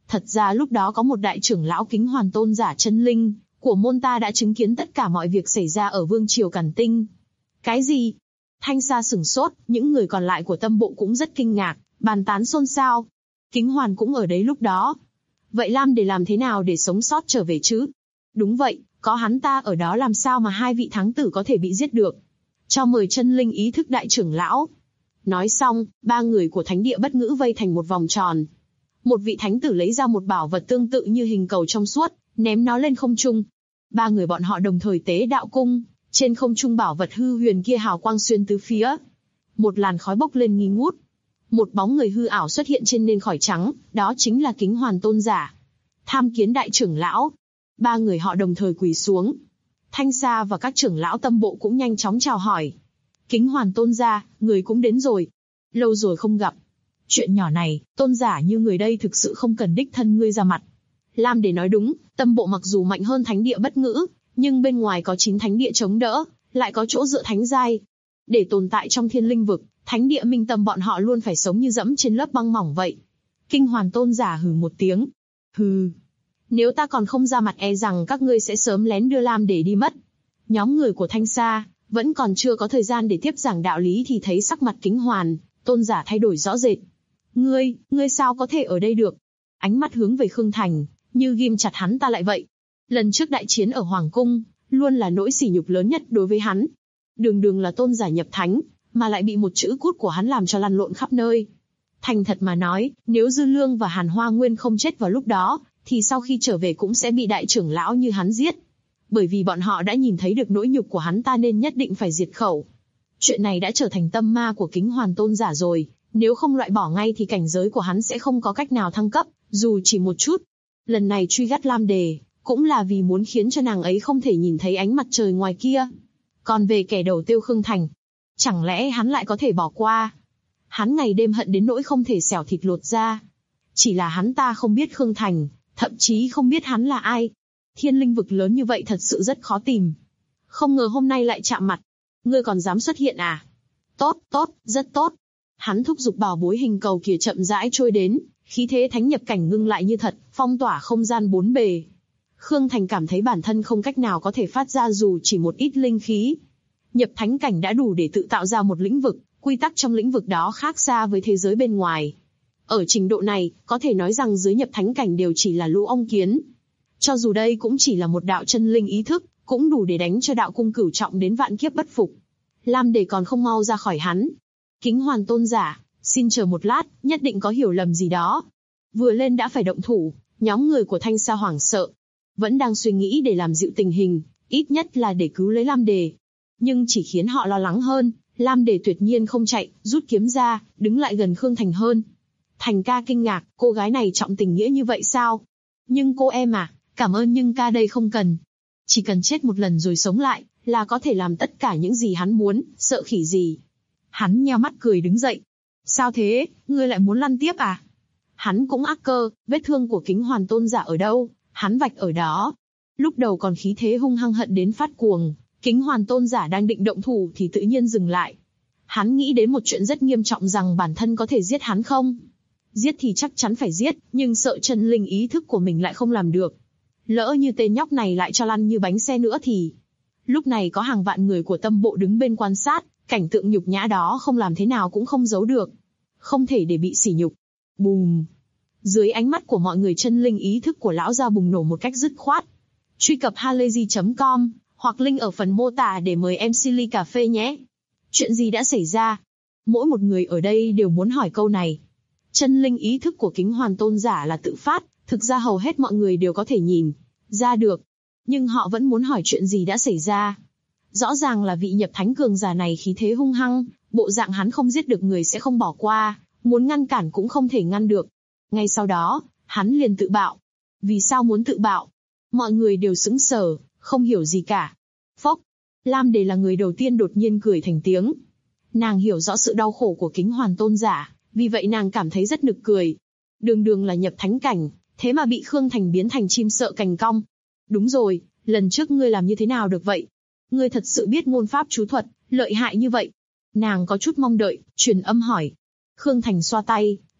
B: Thật ra lúc đó có một đại trưởng lão Kính Hoàn Tôn giả chân linh của môn ta đã chứng kiến tất cả mọi việc xảy ra ở Vương triều Càn Tinh. Cái gì? Thanh Sa sửng sốt, những người còn lại của Tâm Bộ cũng rất kinh ngạc, bàn tán xôn xao. Kính Hoàn cũng ở đấy lúc đó. Vậy Lam Đề làm thế nào để sống sót trở về chứ? Đúng vậy, có hắn ta ở đó làm sao mà hai vị thắng tử có thể bị giết được? Cho mời chân linh ý thức đại trưởng lão. Nói xong, ba người của thánh địa bất ngữ vây thành một vòng tròn. Một vị thánh tử lấy ra một bảo vật tương tự như hình cầu trong suốt, ném nó lên không trung. Ba người bọn họ đồng thời tế đạo cung, trên không trung bảo vật hư huyền kia hào quang xuyên tứ phía. Một làn khói bốc lên nghi ngút. Một bóng người hư ảo xuất hiện trên nền khỏi trắng, đó chính là Kính Hoàn Tôn giả. Tham kiến đại trưởng lão. Ba người họ đồng thời quỳ xuống. Thanh Sa và các trưởng lão Tâm Bộ cũng nhanh chóng chào hỏi. Kính Hoàn Tôn giả, người cũng đến rồi. Lâu rồi không gặp. Chuyện nhỏ này, tôn giả như người đây thực sự không cần đích thân ngươi ra mặt. Lam Đề nói đúng, Tâm Bộ mặc dù mạnh hơn thánh địa bất ngữ, nhưng bên ngoài có 9 thánh địa chống đỡ, lại có chỗ dựa thánh giai. Để tồn tại trong thiên linh vực, thánh địa Minh Tâm bọn họ luôn phải sống như dẫm trên lớp băng mỏng vậy. Kinh Hoàn Tôn giả hừ một tiếng. Hừ. Nếu ta còn không ra mặt e rằng các ngươi sẽ sớm lén đưa Lam Đề đi mất. Nhóm người của Thanh Sa vẫn còn chưa có thời gian để tiếp giảng đạo lý thì thấy sắc mặt Kính Hoàn Tôn giả thay đổi rõ rệt. Ngươi sao có thể ở đây được? Ánh mắt hướng về Khương Thành, như ghim chặt hắn ta lại vậy. Lần trước đại chiến ở Hoàng Cung, luôn là nỗi sỉ nhục lớn nhất đối với hắn. Đường đường là tôn giả nhập thánh, mà lại bị một chữ cút của hắn làm cho lăn lộn khắp nơi. Thành thật mà nói, nếu Dư Lương và Hàn Hoa Nguyên không chết vào lúc đó, thì sau khi trở về cũng sẽ bị đại trưởng lão như hắn giết. Bởi vì bọn họ đã nhìn thấy được nỗi nhục của hắn ta nên nhất định phải diệt khẩu. Chuyện này đã trở thành tâm ma của Kính Hoàn Tôn giả rồi, nếu không loại bỏ ngay thì cảnh giới của hắn sẽ không có cách nào thăng cấp, dù chỉ một chút. Lần này truy gắt Lam Đề, cũng là vì muốn khiến cho nàng ấy không thể nhìn thấy ánh mặt trời ngoài kia. Còn về kẻ đầu tiêu Khương Thành, chẳng lẽ hắn lại có thể bỏ qua? Hắn ngày đêm hận đến nỗi không thể xẻo thịt lột ra. Chỉ là hắn ta không biết Khương Thành, thậm chí không biết hắn là ai. Thiên linh vực lớn như vậy thật sự rất khó tìm. Không ngờ hôm nay lại chạm mặt. Ngươi còn dám xuất hiện à? Tốt, rất tốt. Hắn thúc giục bảo bối hình cầu kia chậm rãi trôi đến, khí thế thánh nhập cảnh ngưng lại như thật, phong tỏa không gian bốn bề. Khương Thành cảm thấy bản thân không cách nào có thể phát ra dù chỉ một ít linh khí. Nhập thánh cảnh đã đủ để tự tạo ra một lĩnh vực, quy tắc trong lĩnh vực đó khác xa với thế giới bên ngoài. Ở trình độ này, có thể nói rằng dưới nhập thánh cảnh đều chỉ là lũ ong kiến. Cho dù đây cũng chỉ là một đạo chân linh ý thức, cũng đủ để đánh cho đạo cung cửu trọng đến vạn kiếp bất phục. Lam Đề còn không mau ra khỏi hắn. Kính Hoàn Tôn giả, xin chờ một lát, nhất định có hiểu lầm gì đó. Vừa lên đã phải động thủ, nhóm người của Thanh Sa hoảng sợ. Vẫn đang suy nghĩ để làm dịu tình hình, ít nhất là để cứu lấy Lam Đề. Nhưng chỉ khiến họ lo lắng hơn, Lam Đề tuyệt nhiên không chạy, rút kiếm ra, đứng lại gần Khương Thành hơn. Thành ca kinh ngạc, cô gái này trọng tình nghĩa như vậy sao? Nhưng cô em à, cảm ơn nhưng ca đây không cần. Chỉ cần chết một lần rồi sống lại, là có thể làm tất cả những gì hắn muốn, sợ khỉ gì. Hắn nheo mắt cười đứng dậy. Sao thế, ngươi lại muốn lăn tiếp à? Hắn cũng ác cơ, vết thương của Kính Hoàn Tôn giả ở đâu, hắn vạch ở đó. Lúc đầu còn khí thế hung hăng hận đến phát cuồng, Kính Hoàn Tôn giả đang định động thủ thì tự nhiên dừng lại. Hắn nghĩ đến một chuyện rất nghiêm trọng rằng bản thân có thể giết hắn không? Giết thì chắc chắn phải giết, nhưng sợ chân linh ý thức của mình lại không làm được. Lỡ như tên nhóc này lại cho lăn như bánh xe nữa thì... Lúc này có hàng vạn người của Tâm Bộ đứng bên quan sát, cảnh tượng nhục nhã đó không làm thế nào cũng không giấu được. Không thể để bị sỉ nhục. Bùm! Dưới ánh mắt của mọi người chân linh ý thức của lão gia bùng nổ một cách dứt khoát. Truy cập halayzi.com hoặc link ở phần mô tả để mời MC ly cà phê nhé. Chuyện gì đã xảy ra? Mỗi một người ở đây đều muốn hỏi câu này. Chân linh ý thức của Kính Hoàn Tôn giả là tự phát, thực ra hầu hết mọi người đều có thể nhìn ra được. Nhưng họ vẫn muốn hỏi chuyện gì đã xảy ra. Rõ ràng là vị nhập thánh cường giả này khí thế hung hăng, bộ dạng hắn không giết được người sẽ không bỏ qua, muốn ngăn cản cũng không thể ngăn được. Ngay sau đó, hắn liền tự bạo. Vì sao muốn tự bạo? Mọi người đều sững sờ, không hiểu gì cả. Phốc! Lam Đề là người đầu tiên đột nhiên cười thành tiếng. Nàng hiểu rõ sự đau khổ của Kính Hoàn Tôn giả, vì vậy nàng cảm thấy rất nực cười. Đường đường là nhập thánh cảnh, thế mà bị Khương Thành biến thành chim sợ cành cong. Đúng rồi, lần trước ngươi làm như thế nào được vậy? Ngươi thật sự biết ngôn pháp chú thuật, lợi hại như vậy. Nàng có chút mong đợi, truyền âm hỏi. Khương Thành xoa tay,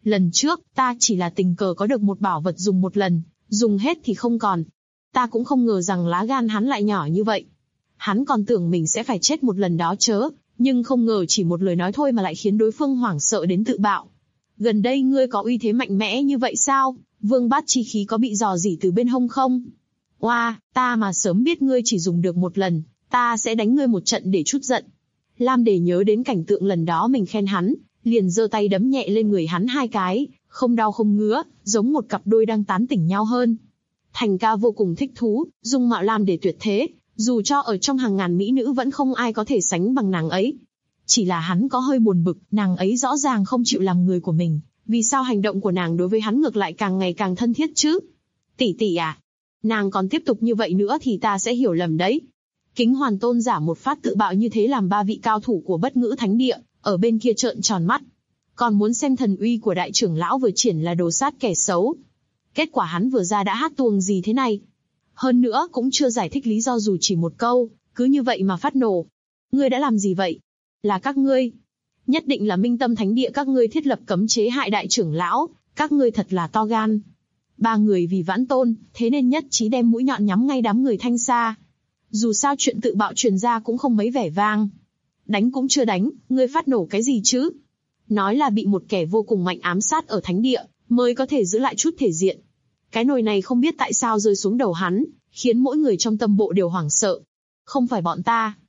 B: Lần trước, ta chỉ là tình cờ có được một bảo vật dùng một lần, dùng hết thì không còn. Ta cũng không ngờ rằng lá gan hắn lại nhỏ như vậy. Hắn còn tưởng mình sẽ phải chết một lần đó chớ, nhưng không ngờ chỉ một lời nói thôi mà lại khiến đối phương hoảng sợ đến tự bạo. Gần đây ngươi có uy thế mạnh mẽ như vậy sao? Vương bát chi khí có bị rò rỉ từ bên hông không? Oa, ta mà sớm biết ngươi chỉ dùng được một lần, ta sẽ đánh ngươi một trận để trút giận. Lam Đề nhớ đến cảnh tượng lần đó mình khen hắn, liền giơ tay đấm nhẹ lên người hắn 2 cái, không đau không ngứa, giống một cặp đôi đang tán tỉnh nhau hơn. Thành ca vô cùng thích thú, dung mạo Lam Đề tuyệt thế, dù cho ở trong hàng ngàn mỹ nữ vẫn không ai có thể sánh bằng nàng ấy. Chỉ là hắn có hơi buồn bực, nàng ấy rõ ràng không chịu làm người của mình, vì sao hành động của nàng đối với hắn ngược lại càng ngày càng thân thiết chứ? Tỷ tỷ à, nàng còn tiếp tục như vậy nữa thì ta sẽ hiểu lầm đấy. Kính Hoàn Tôn giả một phát tự bạo như thế làm 3 vị cao thủ của Bất Ngữ Thánh Địa ở bên kia trợn tròn mắt. Còn muốn xem thần uy của đại trưởng lão vừa triển là đồ sát kẻ xấu. Kết quả hắn vừa ra đã hát tuồng gì thế này? Hơn nữa cũng chưa giải thích lý do dù chỉ một câu, cứ như vậy mà phát nổ. Ngươi đã làm gì vậy? Là các ngươi. Nhất định là Minh Tâm Thánh Địa các ngươi thiết lập cấm chế hại đại trưởng lão, các ngươi thật là to gan. 3 người vì Vãn Tôn, thế nên nhất trí đem mũi nhọn nhắm ngay đám người Thanh Sa. Dù sao chuyện tự bạo truyền ra cũng không mấy vẻ vang. Đánh cũng chưa đánh, ngươi phát nổ cái gì chứ? Nói là bị một kẻ vô cùng mạnh ám sát ở Thánh Địa, mới có thể giữ lại chút thể diện. Cái nồi này không biết tại sao rơi xuống đầu hắn, khiến mỗi người trong tâm bộ đều hoảng sợ. Không phải bọn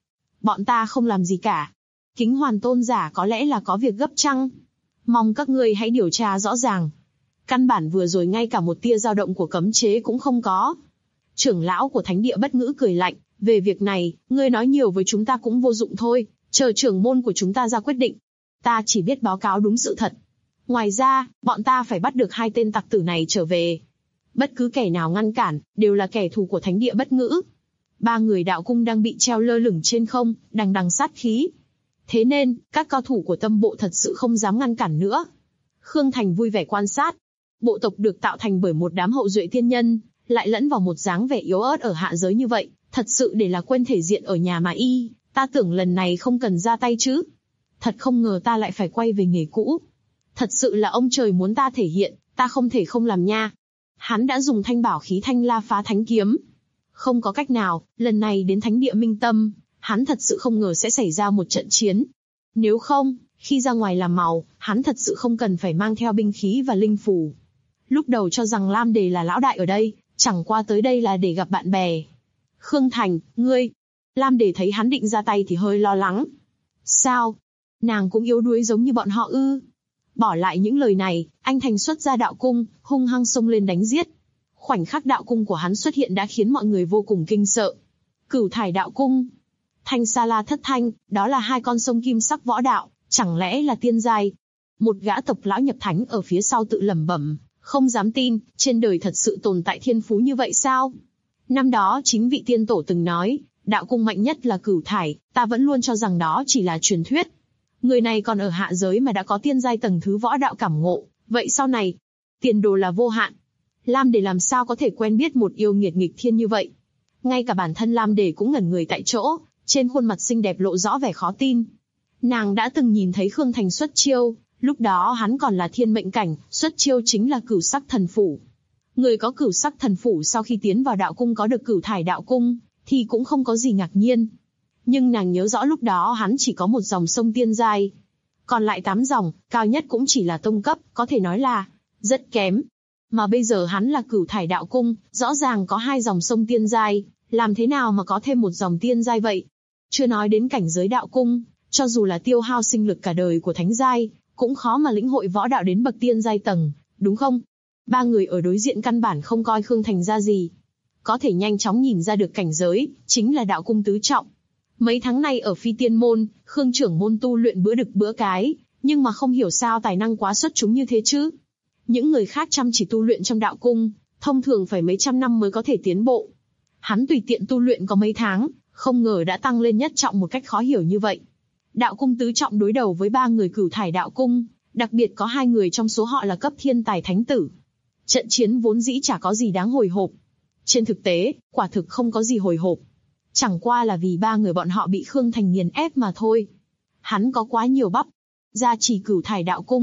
B: ta không làm gì cả. Kính Hoàn Tôn giả có lẽ là có việc gấp chăng? Mong các ngươi hãy điều tra rõ ràng. Căn bản vừa rồi ngay cả một tia dao động của cấm chế cũng không có. Trưởng lão của Thánh Địa Bất Ngữ cười lạnh, về việc này, ngươi nói nhiều với chúng ta cũng vô dụng thôi, chờ trưởng môn của chúng ta ra quyết định. Ta chỉ biết báo cáo đúng sự thật. Ngoài ra, bọn ta phải bắt được 2 tên tặc tử này trở về. Bất cứ kẻ nào ngăn cản, đều là kẻ thù của Thánh Địa Bất Ngữ. 3 người đạo cung đang bị treo lơ lửng trên không, đằng đằng sát khí. Thế nên, các cao thủ của tâm bộ thật sự không dám ngăn cản nữa. Khương Thành vui vẻ quan sát. Bộ tộc được tạo thành bởi một đám hậu duệ thiên nhân, lại lẫn vào một dáng vẻ yếu ớt ở hạ giới như vậy, thật sự để là quên thể diện ở nhà mà y, ta tưởng lần này không cần ra tay chứ. Thật không ngờ ta lại phải quay về nghề cũ. Thật sự là ông trời muốn ta thể hiện, ta không thể không làm nha. Hắn đã dùng thanh bảo khí Thanh La Phá Thánh Kiếm. Không có cách nào, lần này đến Thánh Địa Minh Tâm, hắn thật sự không ngờ sẽ xảy ra một trận chiến. Nếu không, khi ra ngoài làm màu, hắn thật sự không cần phải mang theo binh khí và linh phù. Lúc đầu cho rằng Lam Đề là lão đại ở đây, chẳng qua tới đây là để gặp bạn bè. Khương Thành, ngươi... Lam Đề thấy hắn định ra tay thì hơi lo lắng. Sao? Nàng cũng yếu đuối giống như bọn họ ư? Bỏ lại những lời này, anh Thành xuất ra đạo cung, hung hăng xông lên đánh giết. Khoảnh khắc đạo cung của hắn xuất hiện đã khiến mọi người vô cùng kinh sợ. Cửu Thải đạo cung. Thanh Sa La Thất Thanh, đó là 2 con sông kim sắc võ đạo, chẳng lẽ là tiên giai? Một gã tộc lão nhập thánh ở phía sau tự lẩm bẩm, không dám tin, trên đời thật sự tồn tại thiên phú như vậy sao? Năm đó chính vị tiên tổ từng nói, đạo cung mạnh nhất là Cửu Thải, ta vẫn luôn cho rằng đó chỉ là truyền thuyết. Người này còn ở hạ giới mà đã có tiên giai tầng thứ võ đạo cảm ngộ, vậy sau này, tiền đồ là vô hạn. Lam Đề làm sao có thể quen biết một yêu nghiệt nghịch thiên như vậy? Ngay cả bản thân Lam Đề cũng ngẩn người tại chỗ, trên khuôn mặt xinh đẹp lộ rõ vẻ khó tin. Nàng đã từng nhìn thấy Khương Thành xuất chiêu, lúc đó hắn còn là thiên mệnh cảnh, xuất chiêu chính là Cửu Sắc Thần Phủ. Người có Cửu Sắc Thần Phủ sau khi tiến vào đạo cung có được Cửu Thải đạo cung, thì cũng không có gì ngạc nhiên. Nhưng nàng nhớ rõ lúc đó hắn chỉ có một dòng sông tiên giai. Còn lại 8 dòng, cao nhất cũng chỉ là tông cấp, có thể nói là rất kém. Mà bây giờ hắn là Cửu Thải đạo cung, rõ ràng có 2 dòng sông tiên giai, làm thế nào mà có thêm một dòng tiên giai vậy? Chưa nói đến cảnh giới đạo cung, cho dù là tiêu hao sinh lực cả đời của thánh giai, cũng khó mà lĩnh hội võ đạo đến bậc tiên giai tầng, đúng không? 3 người ở đối diện căn bản không coi Khương Thành ra gì. Có thể nhanh chóng nhìn ra được cảnh giới, chính là đạo cung tứ trọng. Mấy tháng nay ở Phi Tiên Môn, Khương trưởng môn tu luyện bữa đực bữa cái, nhưng mà không hiểu sao tài năng quá xuất chúng như thế chứ. Những người khác chăm chỉ tu luyện trong đạo cung, thông thường phải mấy trăm năm mới có thể tiến bộ. Hắn tùy tiện tu luyện có mấy tháng, không ngờ đã tăng lên nhất trọng một cách khó hiểu như vậy. Đạo cung tứ trọng đối đầu với 3 người Cửu Thải đạo cung, đặc biệt có 2 người trong số họ là cấp thiên tài thánh tử. Trận chiến vốn dĩ chả có gì đáng hồi hộp. Trên thực tế, quả thực không có gì hồi hộp. Chẳng qua là vì 3 người bọn họ bị Khương Thành nghiền ép mà thôi. Hắn có quá nhiều bắp. Gia trì Cửu Thải đạo cung,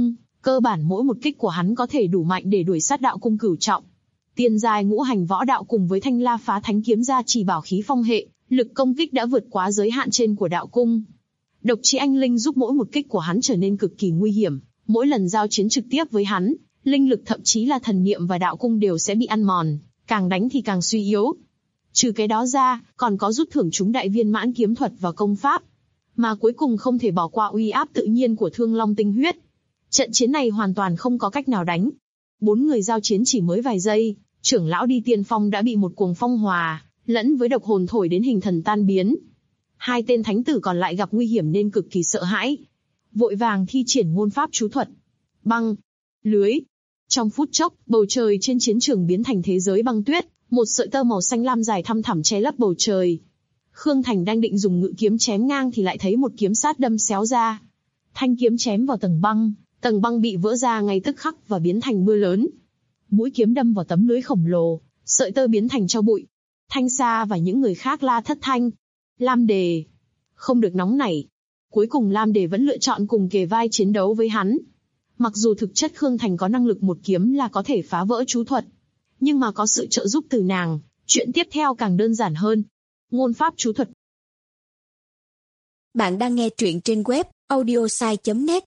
B: Cơ bản mỗi một kích của hắn có thể đủ mạnh để đuổi sát đạo cung cửu trọng. Tiên giai ngũ hành võ đạo cùng với Thanh La Phá Thánh kiếm gia trì bảo khí phong hệ, lực công kích đã vượt quá giới hạn trên của đạo cung. Độc Chí Anh Linh giúp mỗi một kích của hắn trở nên cực kỳ nguy hiểm, mỗi lần giao chiến trực tiếp với hắn, linh lực thậm chí là thần niệm và đạo cung đều sẽ bị ăn mòn, càng đánh thì càng suy yếu. Trừ cái đó ra, còn có rút thưởng chúng đại viên mãn kiếm thuật và công pháp. Mà cuối cùng không thể bỏ qua uy áp tự nhiên của Thương Long tinh huyết. Trận chiến này hoàn toàn không có cách nào đánh. 4 người giao chiến chỉ mới vài giây, trưởng lão đi tiên phong đã bị một cuồng phong hòa, lẫn với độc hồn thổi đến hình thần tan biến. 2 tên thánh tử còn lại gặp nguy hiểm nên cực kỳ sợ hãi. Vội vàng thi triển ngôn pháp chú thuật. Băng, lưới. Trong phút chốc, bầu trời trên chiến trường biến thành thế giới băng tuyết, một sợi tơ màu xanh lam dài thăm thẳm che lấp bầu trời. Khương Thành đang định dùng ngự kiếm chém ngang thì lại thấy một kiếm sát đâm xéo ra. Thanh kiếm chém vào tầng băng bị vỡ ra ngay tức khắc và biến thành mưa lớn. Mũi kiếm đâm vào tấm lưới khổng lồ, sợi tơ biến thành tro bụi. Thanh Sa và những người khác la thất thanh. Lam Đề, không được nóng nảy. Cuối cùng Lam Đề vẫn lựa chọn cùng kề vai chiến đấu với hắn. Mặc dù thực chất Khương Thành có năng lực một kiếm là có thể phá vỡ chú thuật, nhưng mà có sự trợ giúp từ nàng, chuyện tiếp theo càng đơn giản hơn. Ngôn pháp chú thuật.
C: Bạn đang nghe truyện trên web audiosai.net.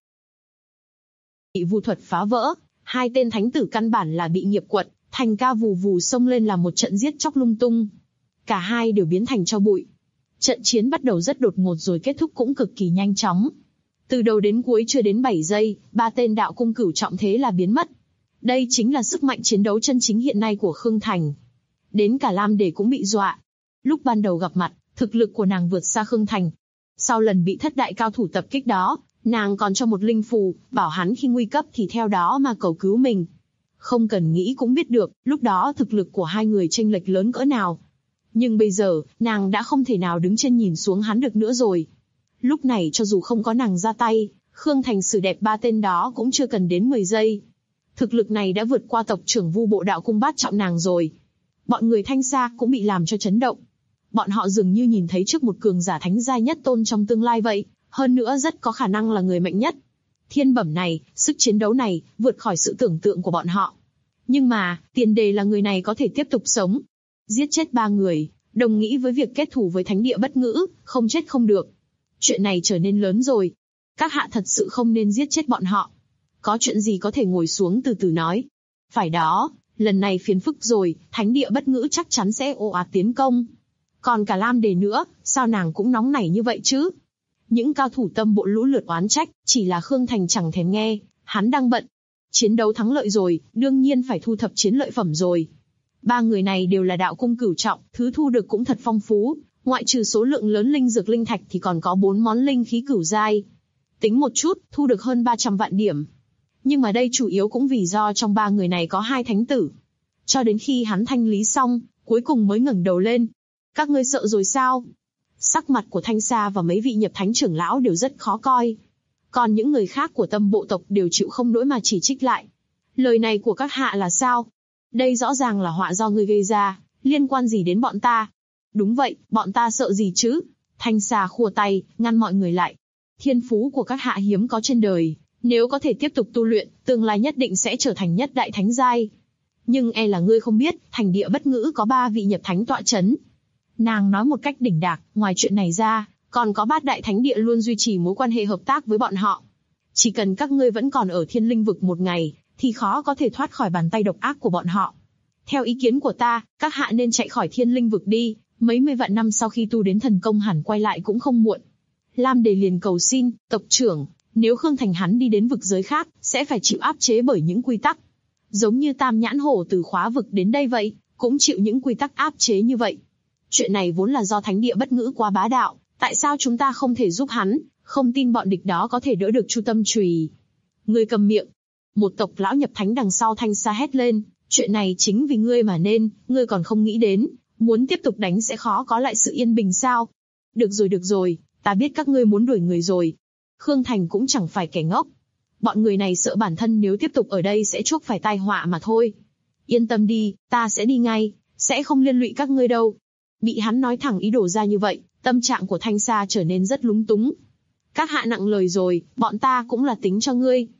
B: Bị vu thuật phá vỡ, 2 tên thánh tử căn bản là bị nghiệp quật, thành ca vù vù xông lên làm một trận giết chóc lung tung. Cả hai đều biến thành tro bụi. Trận chiến bắt đầu rất đột ngột rồi kết thúc cũng cực kỳ nhanh chóng. Từ đầu đến cuối chưa đến 7 giây, 3 tên đạo cung cửu trọng thế là biến mất. Đây chính là sức mạnh chiến đấu chân chính hiện nay của Khương Thành. Đến cả Lam Đề cũng bị dọa. Lúc ban đầu gặp mặt, thực lực của nàng vượt xa Khương Thành. Sau lần bị thất đại cao thủ tập kích đó, nàng còn cho một linh phù, bảo hắn khi nguy cấp thì theo đó mà cầu cứu mình. Không cần nghĩ cũng biết được, lúc đó thực lực của hai người chênh lệch lớn cỡ nào. Nhưng bây giờ, nàng đã không thể nào đứng trên nhìn xuống hắn được nữa rồi. Lúc này cho dù không có nàng ra tay, Khương Thành xử đẹp 3 tên đó cũng chưa cần đến 10 giây. Thực lực này đã vượt qua tộc trưởng Vu Bộ Đạo Cung bát trọng nàng rồi. Bọn người Thanh Sa cũng bị làm cho chấn động. Bọn họ dường như nhìn thấy trước một cường giả thánh giai nhất tôn trong tương lai vậy, hơn nữa rất có khả năng là người mạnh nhất. Thiên bẩm này, sức chiến đấu này, vượt khỏi sự tưởng tượng của bọn họ. Nhưng mà, tiền đề là người này có thể tiếp tục sống. Giết chết 3 người, đồng nghĩa với việc kết thù với thánh địa bất ngữ, không chết không được. Chuyện này trở nên lớn rồi. Các hạ thật sự không nên giết chết bọn họ. Có chuyện gì có thể ngồi xuống từ từ nói. Phải đó, lần này phiền phức rồi, thánh địa bất ngữ chắc chắn sẽ ồ ạt tiến công. Còn cả Lam Đề nữa, sao nàng cũng nóng nảy như vậy chứ? Những cao thủ tâm bộ lũ lượt oán trách, chỉ là Khương Thành chẳng thèm nghe, hắn đang bận. Chiến đấu thắng lợi rồi, đương nhiên phải thu thập chiến lợi phẩm rồi. 3 người này đều là đạo cung cửu trọng, thứ thu được cũng thật phong phú, ngoại trừ số lượng lớn linh dược linh thạch thì còn có 4 món linh khí cửu giai. Tính một chút, thu được hơn 300 vạn điểm. Nhưng mà đây chủ yếu cũng vì do trong 3 người này có 2 thánh tử. Cho đến khi hắn thanh lý xong, cuối cùng mới ngẩng đầu lên. Các ngươi sợ rồi sao? Sắc mặt của Thanh Sa và mấy vị nhập thánh trưởng lão đều rất khó coi. Còn những người khác của tâm bộ tộc đều chịu không nổi mà chỉ trích lại. Lời này của các hạ là sao? Đây rõ ràng là họa do ngươi gây ra, liên quan gì đến bọn ta? Đúng vậy, bọn ta sợ gì chứ? Thanh Sa khua tay, ngăn mọi người lại. Thiên phú của các hạ hiếm có trên đời, nếu có thể tiếp tục tu luyện, tương lai nhất định sẽ trở thành nhất đại thánh giai. Nhưng e là ngươi không biết, thành địa bất ngữ có 3 vị nhập thánh tọa chấn. Nàng nói một cách đỉnh đạc, ngoài chuyện này ra, còn có 8 đại thánh địa luôn duy trì mối quan hệ hợp tác với bọn họ. Chỉ cần các ngươi vẫn còn ở Thiên Linh vực một ngày, thì khó có thể thoát khỏi bàn tay độc ác của bọn họ. Theo ý kiến của ta, các hạ nên chạy khỏi Thiên Linh vực đi, mấy mươi vạn năm sau khi tu đến thần công hẳn quay lại cũng không muộn. Lam Đề liền cầu xin, tộc trưởng, nếu Khương Thành hắn đi đến vực giới khác, sẽ phải chịu áp chế bởi những quy tắc. Giống như Tam Nhãn Hổ từ Khóa vực đến đây vậy, cũng chịu những quy tắc áp chế như vậy. Chuyện này vốn là do thánh địa bất ngữ quá bá đạo, tại sao chúng ta không thể giúp hắn, không tin bọn địch đó có thể đỡ được Chu Tâm Chùy. Ngươi cầm miệng. Một tộc lão nhập thánh đằng sau Thanh Sa hét lên, chuyện này chính vì ngươi mà nên, ngươi còn không nghĩ đến, muốn tiếp tục đánh sẽ khó có lại sự yên bình sao? Được rồi, ta biết các ngươi muốn đuổi người rồi. Khương Thành cũng chẳng phải kẻ ngốc. Bọn người này sợ bản thân nếu tiếp tục ở đây sẽ chuốc phải tai họa mà thôi. Yên tâm đi, ta sẽ đi ngay, sẽ không liên lụy các ngươi đâu. Bị hắn nói thẳng ý đồ ra như vậy, tâm trạng của Thanh Sa trở nên rất lúng túng. Các hạ nặng lời rồi, bọn ta cũng là tính cho ngươi.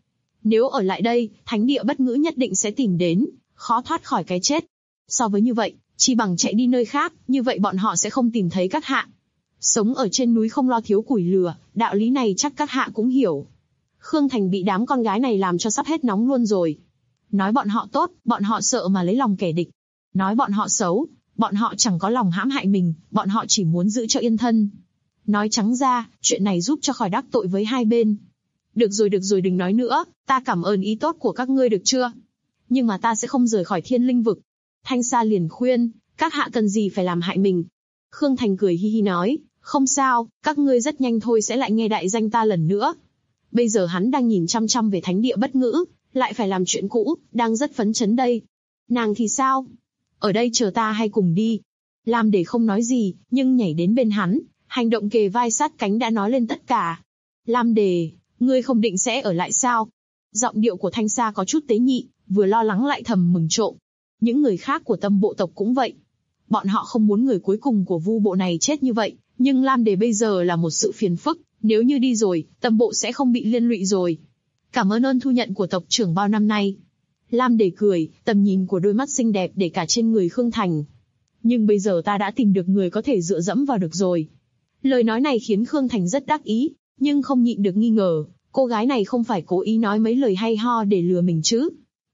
B: Nếu ở lại đây, thánh địa bất ngữ nhất định sẽ tìm đến, khó thoát khỏi cái chết. So với như vậy, chỉ bằng chạy đi nơi khác, như vậy bọn họ sẽ không tìm thấy các hạ. Sống ở trên núi không lo thiếu củi lửa, đạo lý này chắc các hạ cũng hiểu. Khương Thành bị đám con gái này làm cho sắp hết nóng luôn rồi. Nói bọn họ tốt, bọn họ sợ mà lấy lòng kẻ địch. Nói bọn họ xấu, bọn họ chẳng có lòng hãm hại mình, bọn họ chỉ muốn giữ cho yên thân. Nói trắng ra, chuyện này giúp cho khỏi đắc tội với hai bên. Được rồi đừng nói nữa, ta cảm ơn ý tốt của các ngươi được chưa? Nhưng mà ta sẽ không rời khỏi Thiên Linh vực. Thanh Sa liền khuyên, các hạ cần gì phải làm hại mình. Khương Thành cười hi hi nói, không sao, các ngươi rất nhanh thôi sẽ lại nghe đại danh ta lần nữa. Bây giờ hắn đang nhìn chăm chăm về thánh địa bất ngữ, lại phải làm chuyện cũ, đang rất phấn chấn đây. Nàng thì sao? Ở đây chờ ta hay cùng đi? Lam Đề không nói gì, nhưng nhảy đến bên hắn, hành động kề vai sát cánh đã nói lên tất cả. Lam Đề, ngươi không định sẽ ở lại sao? Giọng điệu của Thanh Sa có chút tế nhị, vừa lo lắng lại thầm mừng trộm. Những người khác của Tâm bộ tộc cũng vậy. Bọn họ không muốn người cuối cùng của Vu bộ này chết như vậy, nhưng Lam Đề bây giờ là một sự phiền phức, nếu như đi rồi, Tâm bộ sẽ không bị liên lụy rồi. Cảm ơn thu nhận của tộc trưởng bao năm nay. Lam Đề cười, tầm nhìn của đôi mắt xinh đẹp để cả trên người Khương Thành. Nhưng bây giờ ta đã tìm được người có thể dựa dẫm vào được rồi. Lời nói này khiến Khương Thành rất đắc ý, nhưng không nhịn được nghi ngờ, cô gái này không phải cố ý nói mấy lời hay ho để lừa mình chứ.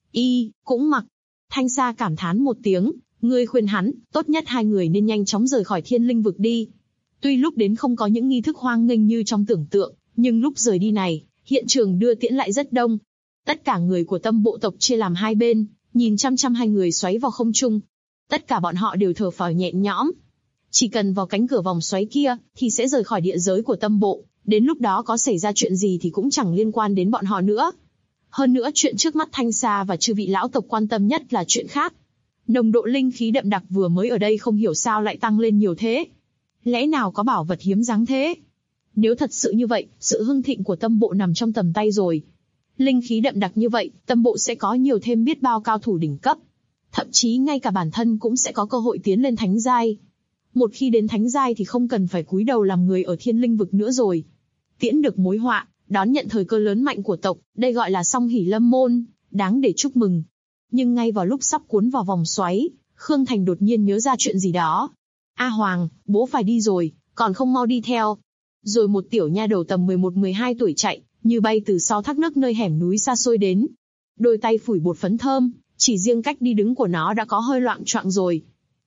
B: Cũng mặc. Thanh Sa cảm thán một tiếng, ngươi khuyên hắn, tốt nhất hai người nên nhanh chóng rời khỏi Thiên Linh vực đi. Tuy lúc đến không có những nghi thức hoang nghênh như trong tưởng tượng, nhưng lúc rời đi này, hiện trường đưa tiễn lại rất đông. Tất cả người của Tâm bộ tộc chia làm hai bên, nhìn chăm chăm hai người xoáy vào không trung. Tất cả bọn họ đều thở phào nhẹ nhõm. Chỉ cần vào cánh cửa vòng xoáy kia, thì sẽ rời khỏi địa giới của Tâm bộ. Đến lúc đó có xảy ra chuyện gì thì cũng chẳng liên quan đến bọn họ nữa. Hơn nữa chuyện trước mắt Thanh Sa và chư vị lão tộc quan tâm nhất là chuyện khác. Nồng độ linh khí đậm đặc vừa mới ở đây không hiểu sao lại tăng lên nhiều thế. Lẽ nào có bảo vật hiếm dáng thế? Nếu thật sự như vậy, sự hưng thịnh của Tâm bộ nằm trong tầm tay rồi. Linh khí đậm đặc như vậy, Tâm bộ sẽ có nhiều thêm biết bao cao thủ đỉnh cấp. Thậm chí ngay cả bản thân cũng sẽ có cơ hội tiến lên thánh giai. Một khi đến thánh giai thì không cần phải cúi đầu làm người ở Thiên Linh vực nữa rồi. Tiễn được mối họa, đón nhận thời cơ lớn mạnh của tộc, đây gọi là song hỷ lâm môn, đáng để chúc mừng. Nhưng ngay vào lúc sắp cuốn vào vòng xoáy, Khương Thành đột nhiên nhớ ra chuyện gì đó. A Hoàng, bố phải đi rồi, còn không mau đi theo. Rồi một tiểu nha đầu tầm 11-12 tuổi chạy, như bay từ sau thác nước nơi hẻm núi xa xôi đến. Đôi tay phủi bột phấn thơm, chỉ riêng cách đi đứng của nó đã có hơi loạng choạng rồi.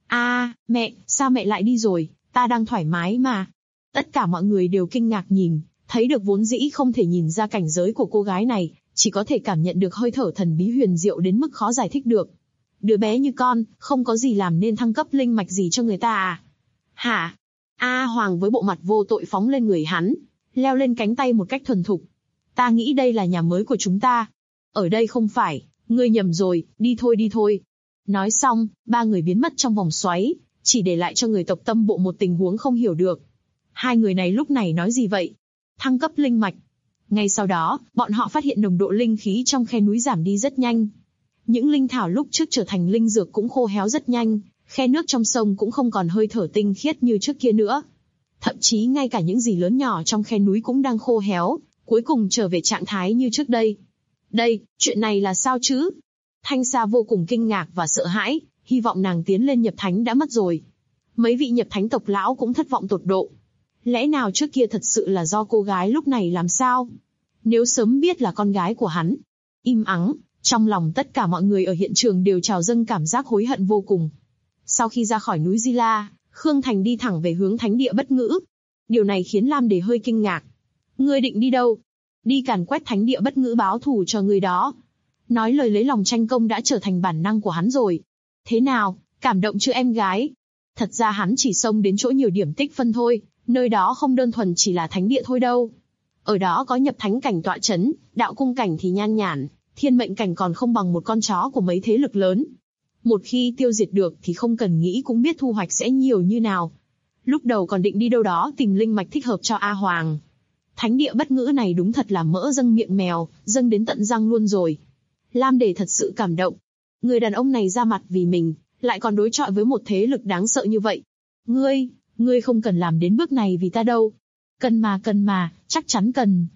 B: Mẹ, sao mẹ lại đi rồi, ta đang thoải mái mà. Tất cả mọi người đều kinh ngạc nhìn, thấy được vốn dĩ không thể nhìn ra cảnh giới của cô gái này, chỉ có thể cảm nhận được hơi thở thần bí huyền diệu đến mức khó giải thích được. Đứa bé như con, không có gì làm nên thăng cấp linh mạch gì cho người ta à? Hả? A Hoàng với bộ mặt vô tội phóng lên người hắn, leo lên cánh tay một cách thuần thục. Ta nghĩ đây là nhà mới của chúng ta. Ở đây không phải, ngươi nhầm rồi, đi thôi. Nói xong, ba người biến mất trong vòng xoáy, chỉ để lại cho người tộc Tâm bộ một tình huống không hiểu được. Hai người này lúc này nói gì vậy? Thăng cấp linh mạch. Ngay sau đó, bọn họ phát hiện nồng độ linh khí trong khe núi giảm đi rất nhanh. Những linh thảo lúc trước trở thành linh dược cũng khô héo rất nhanh, khe nước trong sông cũng không còn hơi thở tinh khiết như trước kia nữa. Thậm chí ngay cả những gì lớn nhỏ trong khe núi cũng đang khô héo, cuối cùng trở về trạng thái như trước đây. Đây, chuyện này là sao chứ? Thanh Sa vô cùng kinh ngạc và sợ hãi, hy vọng nàng tiến lên nhập thánh đã mất rồi. Mấy vị nhập thánh tộc lão cũng thất vọng tột độ. Lẽ nào trước kia thật sự là do cô gái lúc này làm sao? Nếu sớm biết là con gái của hắn. Im ắng, trong lòng tất cả mọi người ở hiện trường đều trào dâng cảm giác hối hận vô cùng. Sau khi ra khỏi núi Di La, Khương Thành đi thẳng về hướng thánh địa bất ngữ. Điều này khiến Lam Đề hơi kinh ngạc. Ngươi định đi đâu? Đi càn quét thánh địa bất ngữ báo thù cho người đó. Nói lời lấy lòng tranh công đã trở thành bản năng của hắn rồi. Thế nào, cảm động chưa em gái? Thật ra hắn chỉ xông đến chỗ nhiều điểm tích phân thôi, nơi đó không đơn thuần chỉ là thánh địa thôi đâu. Ở đó có nhập thánh cảnh tọa chấn, đạo cung cảnh thì nhan nhản, thiên mệnh cảnh còn không bằng một con chó của mấy thế lực lớn. Một khi tiêu diệt được thì không cần nghĩ cũng biết thu hoạch sẽ nhiều như nào. Lúc đầu còn định đi đâu đó tìm linh mạch thích hợp cho A Hoàng. Thánh địa bất ngữ này đúng thật là mỡ dâng miệng mèo, dâng đến tận răng luôn rồi. Lam Đề thật sự cảm động. Người đàn ông này ra mặt vì mình, lại còn đối chọi với một thế lực đáng sợ như vậy. Ngươi không cần làm đến bước này vì ta đâu. Cần mà, chắc chắn cần.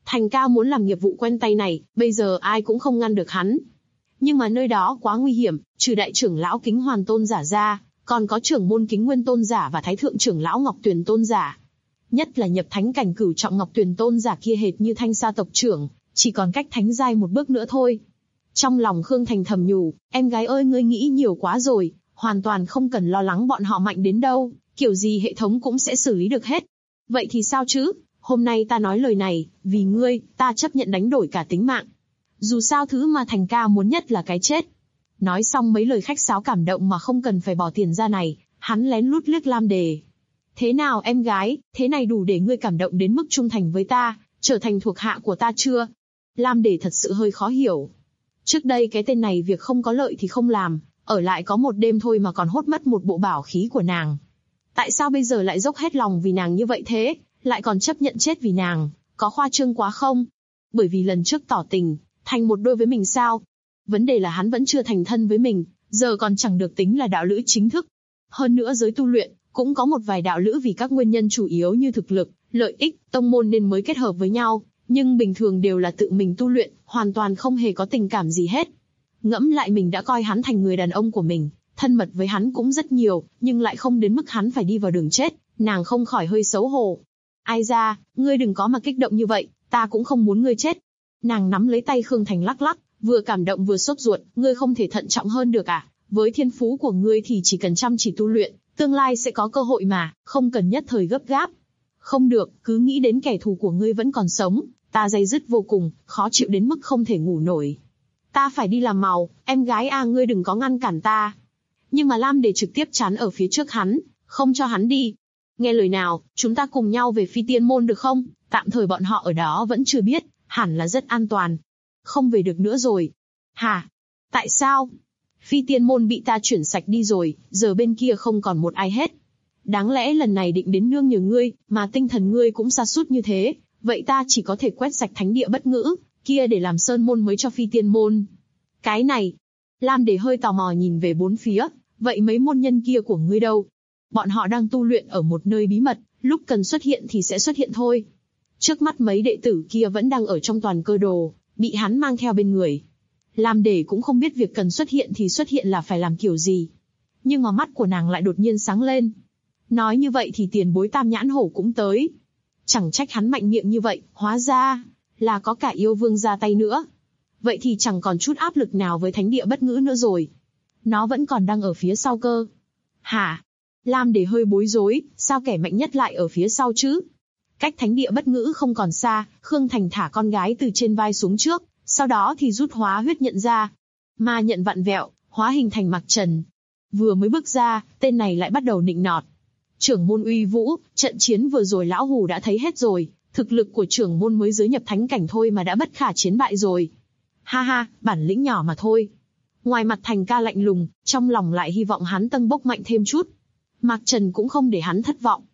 B: Thành ca muốn làm nghiệp vụ quen tay này, bây giờ ai cũng không ngăn được hắn. Nhưng mà nơi đó quá nguy hiểm, trừ đại trưởng lão Kính Hoàn tôn giả ra, còn có trưởng môn Kính Nguyên tôn giả và thái thượng trưởng lão Ngọc Tuyền tôn giả. Nhất là nhập thánh cảnh cửu trọng Ngọc Tuyền tôn giả kia hệt như Thanh Sa tộc trưởng, chỉ còn cách thánh giai một bước nữa thôi. Trong lòng Khương Thành thầm nhủ, em gái ơi ngươi nghĩ nhiều quá rồi, hoàn toàn không cần lo lắng bọn họ mạnh đến đâu, kiểu gì hệ thống cũng sẽ xử lý được hết. Vậy thì sao chứ, hôm nay ta nói lời này, vì ngươi, ta chấp nhận đánh đổi cả tính mạng. Dù sao thứ mà Thành ca muốn nhất là cái chết. Nói xong mấy lời khách sáo cảm động mà không cần phải bỏ tiền ra này, hắn lén lút liếc Lam Đề. Thế nào em gái, thế này đủ để ngươi cảm động đến mức trung thành với ta, trở thành thuộc hạ của ta chưa? Lam Đề thật sự hơi khó hiểu. Trước đây cái tên này việc không có lợi thì không làm, ở lại có một đêm thôi mà còn hốt mất một bộ bảo khí của nàng. Tại sao bây giờ lại dốc hết lòng vì nàng như vậy thế, lại còn chấp nhận chết vì nàng, có khoa trương quá không? Bởi vì lần trước tỏ tình, thành một đôi với mình sao? Vấn đề là hắn vẫn chưa thành thân với mình, giờ còn chẳng được tính là đạo lữ chính thức. Hơn nữa giới tu luyện, cũng có một vài đạo lữ vì các nguyên nhân chủ yếu như thực lực, lợi ích, tông môn nên mới kết hợp với nhau, nhưng bình thường đều là tự mình tu luyện, hoàn toàn không hề có tình cảm gì hết. Ngẫm lại mình đã coi hắn thành người đàn ông của mình, thân mật với hắn cũng rất nhiều, nhưng lại không đến mức hắn phải đi vào đường chết, nàng không khỏi hơi xấu hổ. Ai ra, ngươi đừng có mà kích động như vậy, ta cũng không muốn ngươi chết. Nàng nắm lấy tay Khương Thành lắc lắc, vừa cảm động vừa sốt ruột, ngươi không thể thận trọng hơn được à? Với thiên phú của ngươi thì chỉ cần chăm chỉ tu luyện, tương lai sẽ có cơ hội mà, không cần nhất thời gấp gáp. Không được, cứ nghĩ đến kẻ thù của ngươi vẫn còn sống, ta day dứt vô cùng, khó chịu đến mức không thể ngủ nổi. Ta phải đi làm màu, em gái à ngươi đừng có ngăn cản ta. Nhưng mà Lam Đề trực tiếp chắn ở phía trước hắn, không cho hắn đi. Nghe lời nào, chúng ta cùng nhau về Phi Tiên Môn được không? Tạm thời bọn họ ở đó vẫn chưa biết, hẳn là rất an toàn. Không về được nữa rồi. Hả? Tại sao? Phi Tiên Môn bị ta chuyển sạch đi rồi, giờ bên kia không còn một ai hết. Đáng lẽ lần này định đến nương nhờ ngươi, mà tinh thần ngươi cũng sa sút như thế, vậy ta chỉ có thể quét sạch thánh địa bất ngữ, kia để làm sơn môn mới cho Phi Tiên Môn. Cái này, Lam Đề hơi tò mò nhìn về bốn phía, vậy mấy môn nhân kia của ngươi đâu? Bọn họ đang tu luyện ở một nơi bí mật, lúc cần xuất hiện thì sẽ xuất hiện thôi. Trước mắt mấy đệ tử kia vẫn đang ở trong toàn cơ đồ, bị hắn mang theo bên người. Lam Đề cũng không biết việc cần xuất hiện thì xuất hiện là phải làm kiểu gì. Nhưng mà mắt của nàng lại đột nhiên sáng lên. Nói như vậy thì tiền bối Tam Nhãn Hổ cũng tới. Chẳng trách hắn mạnh miệng như vậy, hóa ra là có cả yêu vương ra tay nữa. Vậy thì chẳng còn chút áp lực nào với thánh địa bất ngữ nữa rồi. Nó vẫn còn đang ở phía sau cơ. Hả? Lam Đề hơi bối rối, sao kẻ mạnh nhất lại ở phía sau chứ? Cách thánh địa bất ngữ không còn xa, Khương Thành thả con gái từ trên vai xuống trước, sau đó thì rút hóa huyết nhận ra. Ma nhận vặn vẹo, hóa hình thành Mạc Trần. Vừa mới bước ra, tên này lại bắt đầu nịnh nọt. Trưởng môn uy vũ, trận chiến vừa rồi lão hù đã thấy hết rồi, thực lực của trưởng môn mới giới nhập thánh cảnh thôi mà đã bất khả chiến bại rồi. Ha ha, bản lĩnh nhỏ mà thôi. Ngoài mặt Thành ca lạnh lùng, trong lòng lại hy vọng hắn tâng bốc mạnh thêm chút. Mạc Trần cũng không để hắn thất vọng.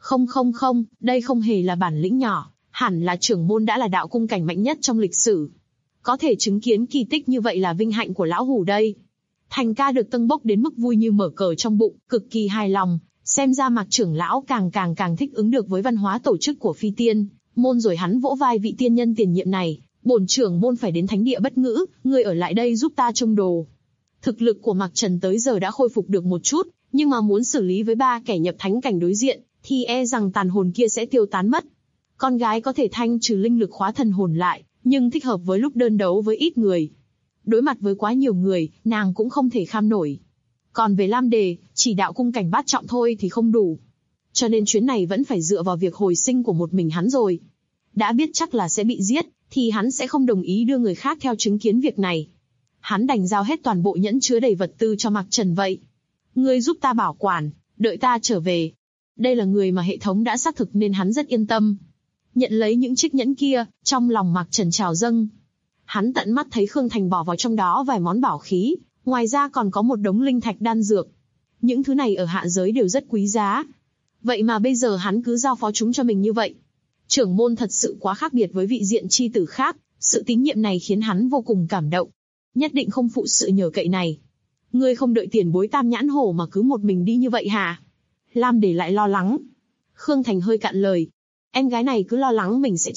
B: Không, đây không hề là bản lĩnh nhỏ, hẳn là trưởng môn đã là đạo cung cảnh mạnh nhất trong lịch sử. Có thể chứng kiến kỳ tích như vậy là vinh hạnh của lão hù đây. Thành ca được tâng bốc đến mức vui như mở cờ trong bụng, cực kỳ hài lòng. Xem ra Mạc trưởng lão càng thích ứng được với văn hóa tổ chức của Phi Tiên Môn rồi. Hắn vỗ vai vị tiên nhân tiền nhiệm này, bổn trưởng môn phải đến thánh địa bất ngữ, ngươi ở lại đây giúp ta trông đồ. Thực lực của Mạc Trần tới giờ đã khôi phục được một chút, nhưng mà muốn xử lý với 3 kẻ nhập thánh cảnh đối diện, thì e rằng tàn hồn kia sẽ tiêu tán mất. Con gái có thể thanh trừ linh lực khóa thần hồn lại, nhưng thích hợp với lúc đơn đấu với ít người. Đối mặt với quá nhiều người, nàng cũng không thể kham nổi. Còn về Lam Đề, chỉ đạo cung cảnh bát trọng thôi thì không đủ. Cho nên chuyến này vẫn phải dựa vào việc hồi sinh của một mình hắn rồi. Đã biết chắc là sẽ bị giết, thì hắn sẽ không đồng ý đưa người khác theo chứng kiến việc này. Hắn đành giao hết toàn bộ nhẫn chứa đầy vật tư cho Mạc Trần vậy. Ngươi giúp ta bảo quản, đợi ta trở về. Đây là người mà hệ thống đã xác thực nên hắn rất yên tâm. Nhận lấy những chiếc nhẫn kia, trong lòng Mạc Trần trào dâng. Hắn tận mắt thấy Khương Thành bỏ vào trong đó vài món bảo khí, ngoài ra còn có một đống linh thạch đan dược. Những thứ này ở hạ giới đều rất quý giá. Vậy mà bây giờ hắn cứ giao phó chúng cho mình như vậy. Trưởng môn thật sự quá khác biệt với vị diện chi tử khác, sự tín nhiệm này khiến hắn vô cùng cảm động. Nhất định không phụ sự nhờ cậy này. Ngươi không đợi tiền bối Tam Nhãn Hổ mà cứ một mình đi như vậy hả? Lam Đề lại lo lắng. Khương Thành hơi cạn lời. Em gái này cứ lo lắng mình sẽ chết,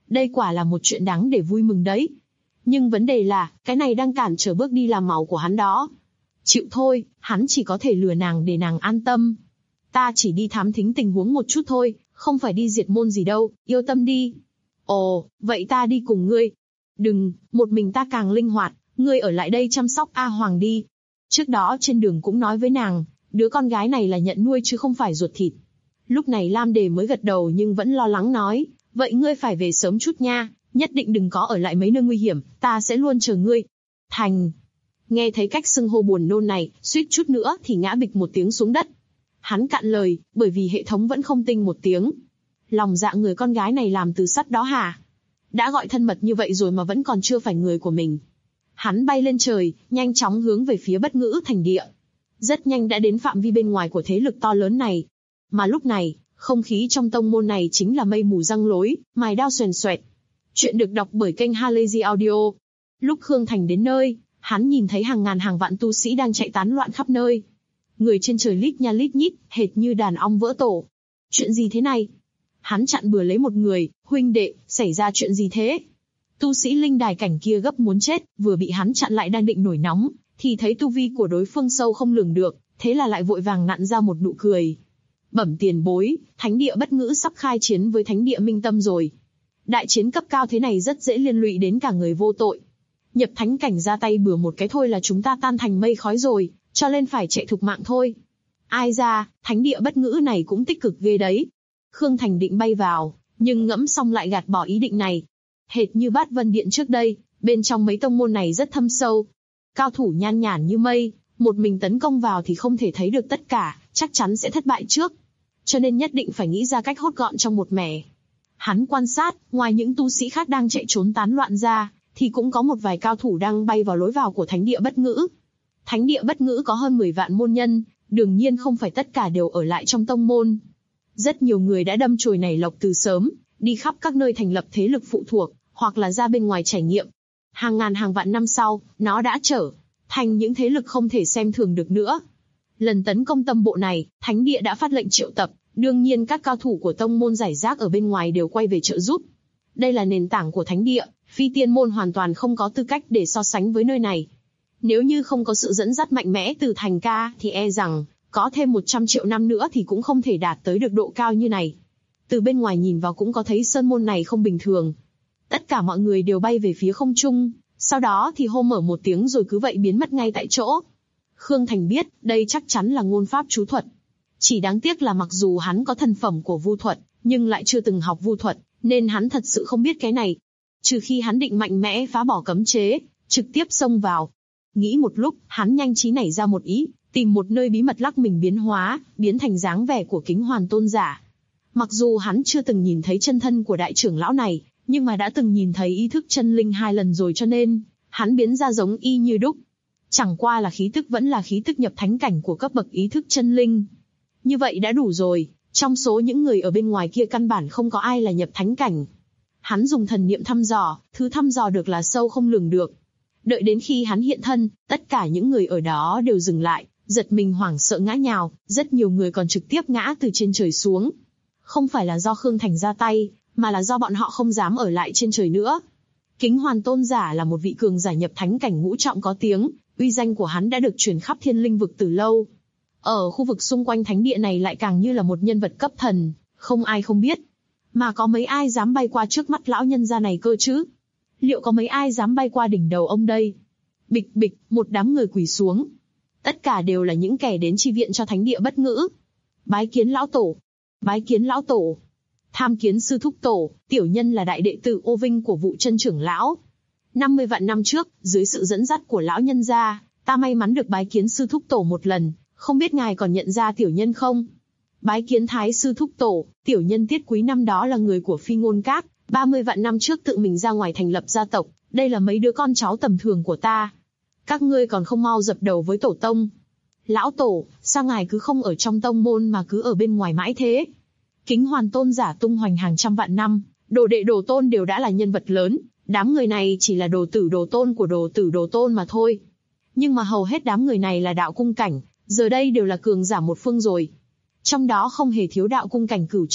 B: Đây quả là một chuyện đáng để vui mừng đấy. Nhưng vấn đề là, cái này đang cản trở bước đi làm màu của hắn đó. Chịu thôi, hắn chỉ có thể lừa nàng để nàng an tâm. Ta chỉ đi thám thính tình huống một chút thôi, không phải đi diệt môn gì đâu, yêu tâm đi. Ồ, vậy ta đi cùng ngươi. Đừng, một mình ta càng linh hoạt, ngươi ở lại đây chăm sóc A Hoàng đi. Trước đó trên đường cũng nói với nàng, đứa con gái này là nhận nuôi chứ không phải ruột thịt. Lúc này Lam Đề mới gật đầu nhưng vẫn lo lắng nói, vậy ngươi phải về sớm chút nha, nhất định đừng có ở lại mấy nơi nguy hiểm, ta sẽ luôn chờ ngươi. Thành. Nghe thấy cách xưng hô buồn nôn này, suýt chút nữa thì ngã bịch một tiếng xuống đất. Hắn cạn lời, bởi vì hệ thống vẫn không tinh một tiếng. Lòng dạ người con gái này làm từ sắt đó hả? Đã gọi thân mật như vậy rồi mà vẫn còn chưa phải người của mình. Hắn bay lên trời, nhanh chóng hướng về phía Bất Ngữ Thành Địa. Rất nhanh đã đến phạm vi bên ngoài của thế lực to lớn này. Mà lúc này, không khí trong tông môn này chính là mây mù răng lối, mài đao xoèn xoẹt. Chuyện được đọc bởi kênh Halazy Audio. Lúc Khương Thành đến nơi, hắn nhìn thấy hàng ngàn hàng vạn tu sĩ đang chạy tán loạn khắp nơi. Người trên trời lít nha lít nhít, hệt như đàn ong vỡ tổ. Chuyện gì thế này? Hắn chặn bừa lấy một người, huynh đệ, xảy ra chuyện gì thế? Tu sĩ linh đài cảnh kia gấp muốn chết, vừa bị hắn chặn lại đang định nổi nóng, thì thấy tu vi của đối phương sâu không lường được, thế là lại vội vàng nặn ra một nụ cười. Bẩm tiền bối, thánh địa Bất Ngữ sắp khai chiến với thánh địa Minh Tâm rồi. Đại chiến cấp cao thế này rất dễ liên lụy đến cả người vô tội. Nhập thánh cảnh ra tay bừa một cái thôi là chúng ta tan thành mây khói rồi, cho nên phải chạy thục mạng thôi. Ai ra, thánh địa Bất Ngữ này cũng tích cực ghê đấy. Khương Thành định bay vào, nhưng ngẫm xong lại gạt bỏ ý định này. Hệt như Bát Vân Điện trước đây, bên trong mấy tông môn này rất thâm sâu. Cao thủ nhan nhản như mây, một mình tấn công vào thì không thể thấy được tất cả, chắc chắn sẽ thất bại trước. Cho nên nhất định phải nghĩ ra cách hốt gọn trong một mẻ. Hắn quan sát, ngoài những tu sĩ khác đang chạy trốn tán loạn ra, thì cũng có một vài cao thủ đang bay vào lối vào của thánh địa Bất Ngữ. Thánh địa Bất Ngữ có hơn 10 vạn môn nhân, đương nhiên không phải tất cả đều ở lại trong tông môn. Rất nhiều người đã đâm chồi nảy lộc từ sớm, đi khắp các nơi thành lập thế lực phụ thuộc, hoặc là ra bên ngoài trải nghiệm. Hàng ngàn hàng vạn năm sau, nó đã trở thành những thế lực không thể xem thường được nữa. Lần tấn công tâm bộ này, thánh địa đã phát lệnh triệu tập, đương nhiên các cao thủ của tông môn rải rác ở bên ngoài đều quay về trợ giúp. Đây là nền tảng của thánh địa, phi tiên môn hoàn toàn không có tư cách để so sánh với nơi này. Nếu như không có sự dẫn dắt mạnh mẽ từ Thành ca thì e rằng, có thêm 100 triệu năm nữa thì cũng không thể đạt tới được độ cao như này. Từ bên ngoài nhìn vào cũng có thấy sơn môn này không bình thường. Tất cả mọi người đều bay về phía không trung, sau đó thì hô mở một tiếng rồi cứ vậy biến mất ngay tại chỗ. Khương Thành biết, đây chắc chắn là ngôn pháp chú thuật. Chỉ đáng tiếc là mặc dù hắn có thần phẩm của vu thuật, nhưng lại chưa từng học vu thuật, nên hắn thật sự không biết cái này. Trừ khi hắn định mạnh mẽ phá bỏ cấm chế, trực tiếp xông vào. Nghĩ một lúc, hắn nhanh trí nảy ra một ý, tìm một nơi bí mật lắc mình biến hóa, biến thành dáng vẻ của Kính Hoàn Tôn giả. Mặc dù hắn chưa từng nhìn thấy chân thân của đại trưởng lão này, nhưng mà đã từng nhìn thấy ý thức chân linh 2 lần rồi cho nên, hắn biến ra giống y như đúc. Chẳng qua là khí tức vẫn là khí tức nhập thánh cảnh của cấp bậc ý thức chân linh. Như vậy đã đủ rồi, trong số những người ở bên ngoài kia căn bản không có ai là nhập thánh cảnh. Hắn dùng thần niệm thăm dò, thứ thăm dò được là sâu không lường được. Đợi đến khi hắn hiện thân, tất cả những người ở đó đều dừng lại, giật mình hoảng sợ ngã nhào, rất nhiều người còn trực tiếp ngã từ trên trời xuống. Không phải là do Khương Thành ra tay, mà là do bọn họ không dám ở lại trên trời nữa. Kính Hoàn Tôn giả là một vị cường giả nhập thánh cảnh ngũ trọng có tiếng, uy danh của hắn đã được truyền khắp thiên linh vực từ lâu. Ở khu vực xung quanh thánh địa này lại càng như là một nhân vật cấp thần, không ai không biết. Mà có mấy ai dám bay qua trước mắt lão nhân gia này cơ chứ? Liệu có mấy ai dám bay qua đỉnh đầu ông đây? Bịch bịch, một đám người quỳ xuống. Tất cả đều là những kẻ đến chi viện cho thánh địa Bất Ngữ. Bái kiến lão tổ. Bái kiến lão tổ. Tham kiến sư thúc tổ, tiểu nhân là đại đệ tử Ô Vinh của Vụ Chân trưởng lão. 50 vạn năm trước, dưới sự dẫn dắt của lão nhân gia, ta may mắn được bái kiến sư thúc tổ một lần, không biết ngài còn nhận ra tiểu nhân không? Bái kiến thái sư thúc tổ, tiểu nhân Tiết Quý năm đó là người của Phi Ngôn Các, 30 vạn năm trước tự mình ra ngoài thành lập gia tộc, đây là mấy đứa con cháu tầm thường của ta. Các ngươi còn không mau dập đầu với tổ tông. Lão tổ, sao ngài cứ không ở trong tông môn mà cứ ở bên ngoài mãi thế? Kính Hoàn Tôn giả tung hoành hàng trăm vạn năm, đồ đệ đồ tôn đều đã là nhân vật lớn, đám người này chỉ là đồ tử đồ tôn của đồ tử đồ tôn mà thôi. Nhưng mà hầu hết đám người này là đạo cung cảnh, giờ đây đều là cường giả một phương rồi. Trong đó không hề thiếu đạo cung cảnh cửu trọng,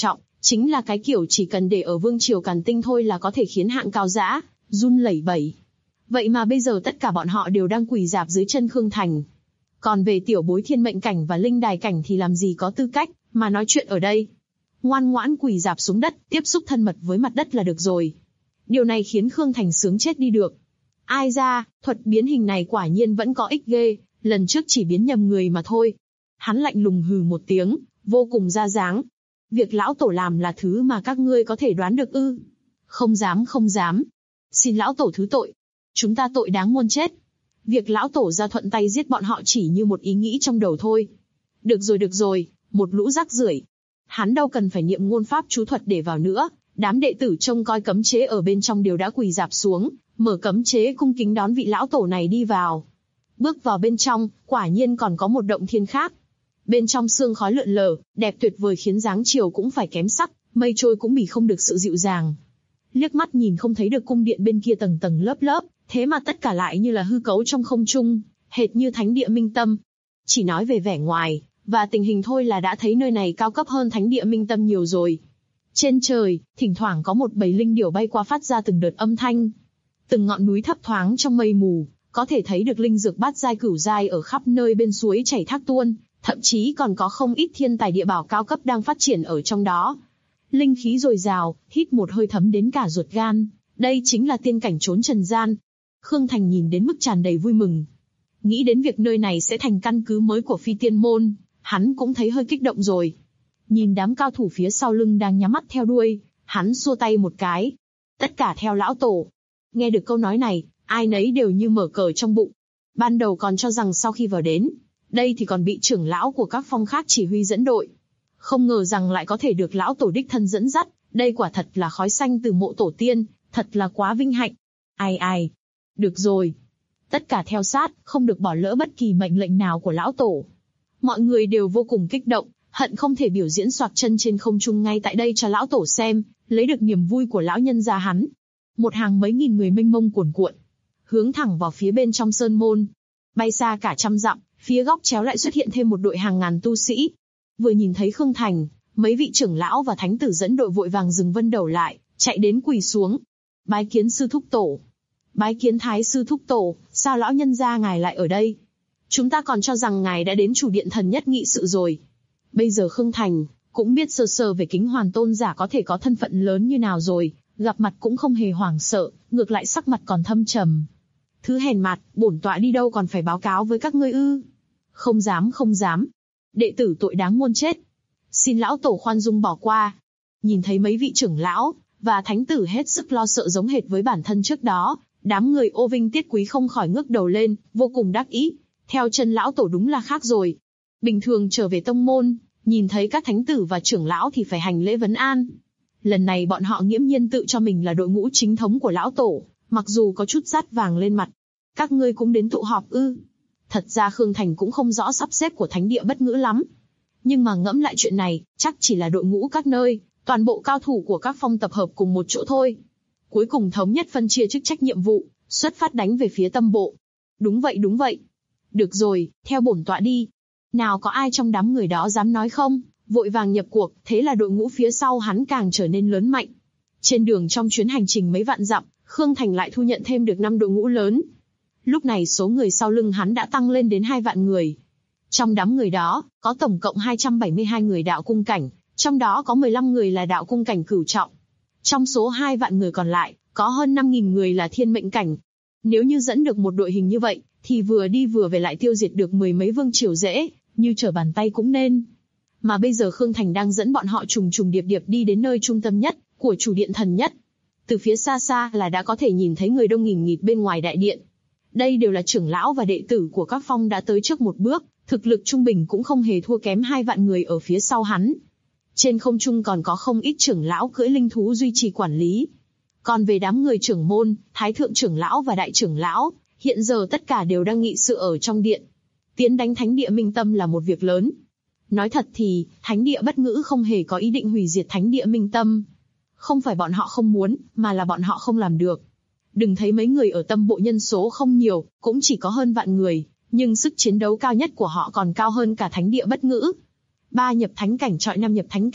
B: Chính là cái kiểu chỉ cần để ở vương triều Càn Tinh thôi là có thể khiến hạng cao dã run lẩy bẩy. Vậy mà bây giờ tất cả bọn họ đều đang quỳ rạp dưới chân Khương Thành. Còn về tiểu bối thiên mệnh cảnh và linh đài cảnh thì làm gì có tư cách mà nói chuyện ở đây. Ngoan ngoãn quỳ rạp xuống đất, tiếp xúc thân mật với mặt đất là được rồi. Điều này khiến Khương Thành sướng chết đi được. Ai ra, thuật biến hình này quả nhiên vẫn có ích ghê, lần trước chỉ biến nhầm người mà thôi. Hắn lạnh lùng hừ một tiếng, vô cùng ra dáng. Việc lão tổ làm là thứ mà các ngươi có thể đoán được ư? Không dám không dám. Xin lão tổ thứ tội. Chúng ta tội đáng muôn chết. Việc lão tổ ra thuận tay giết bọn họ chỉ như một ý nghĩ trong đầu thôi. Được rồi, một lũ rác rưởi. Hắn đâu cần phải niệm ngôn pháp chú thuật để vào nữa. Đám đệ tử trông coi cấm chế ở bên trong đều đã quỳ rạp xuống, mở cấm chế cung kính đón vị lão tổ này đi vào. Bước vào bên trong, quả nhiên còn có một động thiên khác. Bên trong sương khói lượn lờ, đẹp tuyệt vời khiến dáng chiều cũng phải kém sắc, mây trôi cũng bì không được sự dịu dàng. Liếc mắt nhìn không thấy được cung điện bên kia tầng tầng lớp lớp, thế mà tất cả lại như là hư cấu trong không trung, hệt như thánh địa Minh Tâm. Chỉ nói về vẻ ngoài và tình hình thôi là đã thấy nơi này cao cấp hơn thánh địa Minh Tâm nhiều rồi. Trên trời, thỉnh thoảng có một bầy linh điểu bay qua phát ra từng đợt âm thanh. Từng ngọn núi thấp thoáng trong mây mù, có thể thấy được linh dược bát giai cửu giai ở khắp nơi bên suối chảy thác tuôn, thậm chí còn có không ít thiên tài địa bảo cao cấp đang phát triển ở trong đó. Linh khí dồi dào, hít một hơi thấm đến cả ruột gan, đây chính là tiên cảnh trốn trần gian. Khương Thành nhìn đến mức tràn đầy vui mừng. Nghĩ đến việc nơi này sẽ thành căn cứ mới của Phi Tiên Môn, hắn cũng thấy hơi kích động rồi. Nhìn đám cao thủ phía sau lưng đang nhắm mắt theo đuôi, hắn xua tay một cái. Tất cả theo lão tổ. Nghe được câu nói này, ai nấy đều như mở cờ trong bụng. Ban đầu còn cho rằng sau khi vào đến, đây thì còn bị trưởng lão của các phong khác chỉ huy dẫn đội. Không ngờ rằng lại có thể được lão tổ đích thân dẫn dắt, đây quả thật là khói xanh từ mộ tổ tiên, thật là quá vinh hạnh. Ai. Được rồi. Tất cả theo sát, không được bỏ lỡ bất kỳ mệnh lệnh nào của lão tổ. Mọi người đều vô cùng kích động, hận không thể biểu diễn xoạc chân trên không trung ngay tại đây cho lão tổ xem, lấy được niềm vui của lão nhân gia hắn. Một hàng mấy nghìn người mênh mông cuồn cuộn, hướng thẳng vào phía bên trong sơn môn. Bay xa cả trăm dặm, phía góc chéo lại xuất hiện thêm một đội hàng ngàn tu sĩ. Vừa nhìn thấy Khương Thành, mấy vị trưởng lão và thánh tử dẫn đội vội vàng dừng vân đầu lại, chạy đến quỳ xuống. Bái kiến sư thúc tổ. Bái kiến thái sư thúc tổ, sao lão nhân gia ngài lại ở đây? Chúng ta còn cho rằng ngài đã đến chủ điện thần nhất nghị sự rồi. Bây giờ Khương Thành cũng biết sơ sơ về Kính Hoàn tôn giả có thể có thân phận lớn như nào rồi, gặp mặt cũng không hề hoảng sợ, ngược lại sắc mặt còn thâm trầm. Thứ hèn mặt, bổn tọa đi đâu còn phải báo cáo với các ngươi ư? Không dám. Đệ tử tội đáng muôn chết. Xin lão tổ khoan dung bỏ qua. Nhìn thấy mấy vị trưởng lão và thánh tử hết sức lo sợ giống hệt với bản thân trước đó, đám người ô vinh tiết quý không khỏi ngước đầu lên, vô cùng đắc ý. Theo chân lão tổ đúng là khác rồi. Bình thường trở về tông môn, nhìn thấy các thánh tử và trưởng lão thì phải hành lễ vấn an. Lần này bọn họ nghiễm nhiên tự cho mình là đội ngũ chính thống của lão tổ, mặc dù có chút dát vàng lên mặt. Các ngươi cũng đến tụ họp ư? Thật ra Khương Thành cũng không rõ sắp xếp của thánh địa bất ngữ lắm. Nhưng mà ngẫm lại chuyện này, chắc chỉ là đội ngũ các nơi, toàn bộ cao thủ của các phong tập hợp cùng một chỗ thôi. Cuối cùng thống nhất phân chia chức trách nhiệm vụ, xuất phát đánh về phía tâm bộ. Đúng vậy. Được rồi, theo bổn tọa đi. Nào có ai trong đám người đó dám nói không? Vội vàng nhập cuộc, thế là đội ngũ phía sau hắn càng trở nên lớn mạnh. Trên đường trong chuyến hành trình mấy vạn dặm, Khương Thành lại thu nhận thêm được 5 đội ngũ lớn. Lúc này số người sau lưng hắn đã tăng lên đến 2 vạn người. Trong đám người đó, có tổng cộng 272 người đạo cung cảnh, trong đó có 15 người là đạo cung cảnh cửu trọng. Trong số 2 vạn người còn lại, có hơn 5.000 người là thiên mệnh cảnh. Nếu như dẫn được một đội hình như vậy, thì vừa đi vừa về lại tiêu diệt được 10 mấy vương triều dễ, như trở bàn tay cũng nên. Mà bây giờ Khương Thành đang dẫn bọn họ trùng trùng điệp điệp đi đến nơi trung tâm nhất, của chủ điện thần nhất. Từ phía xa xa là đã có thể nhìn thấy người đông nghìn nghịt bên ngoài đại điện. Đây đều là trưởng lão và đệ tử của các phong đã tới trước một bước, thực lực trung bình cũng không hề thua kém 2 vạn người ở phía sau hắn. Trên không trung còn có không ít trưởng lão cưỡi linh thú duy trì quản lý. Còn về đám người trưởng môn, thái thượng trưởng lão và đại trưởng lão, hiện giờ tất cả đều đang nghị sự ở trong điện. Tiến đánh thánh địa Minh Tâm là một việc lớn. Nói thật thì, thánh địa bất ngữ không hề có ý định hủy diệt thánh địa Minh Tâm. Không phải bọn họ không muốn, mà là bọn họ không làm được. Đừng thấy mấy người ở tâm bộ nhân số không nhiều, cũng chỉ có hơn vạn người, nhưng sức chiến đấu cao nhất của họ còn cao hơn cả thánh địa bất ngữ. 3 nhập thánh cảnh chọi 5 nhập thánh cảnh,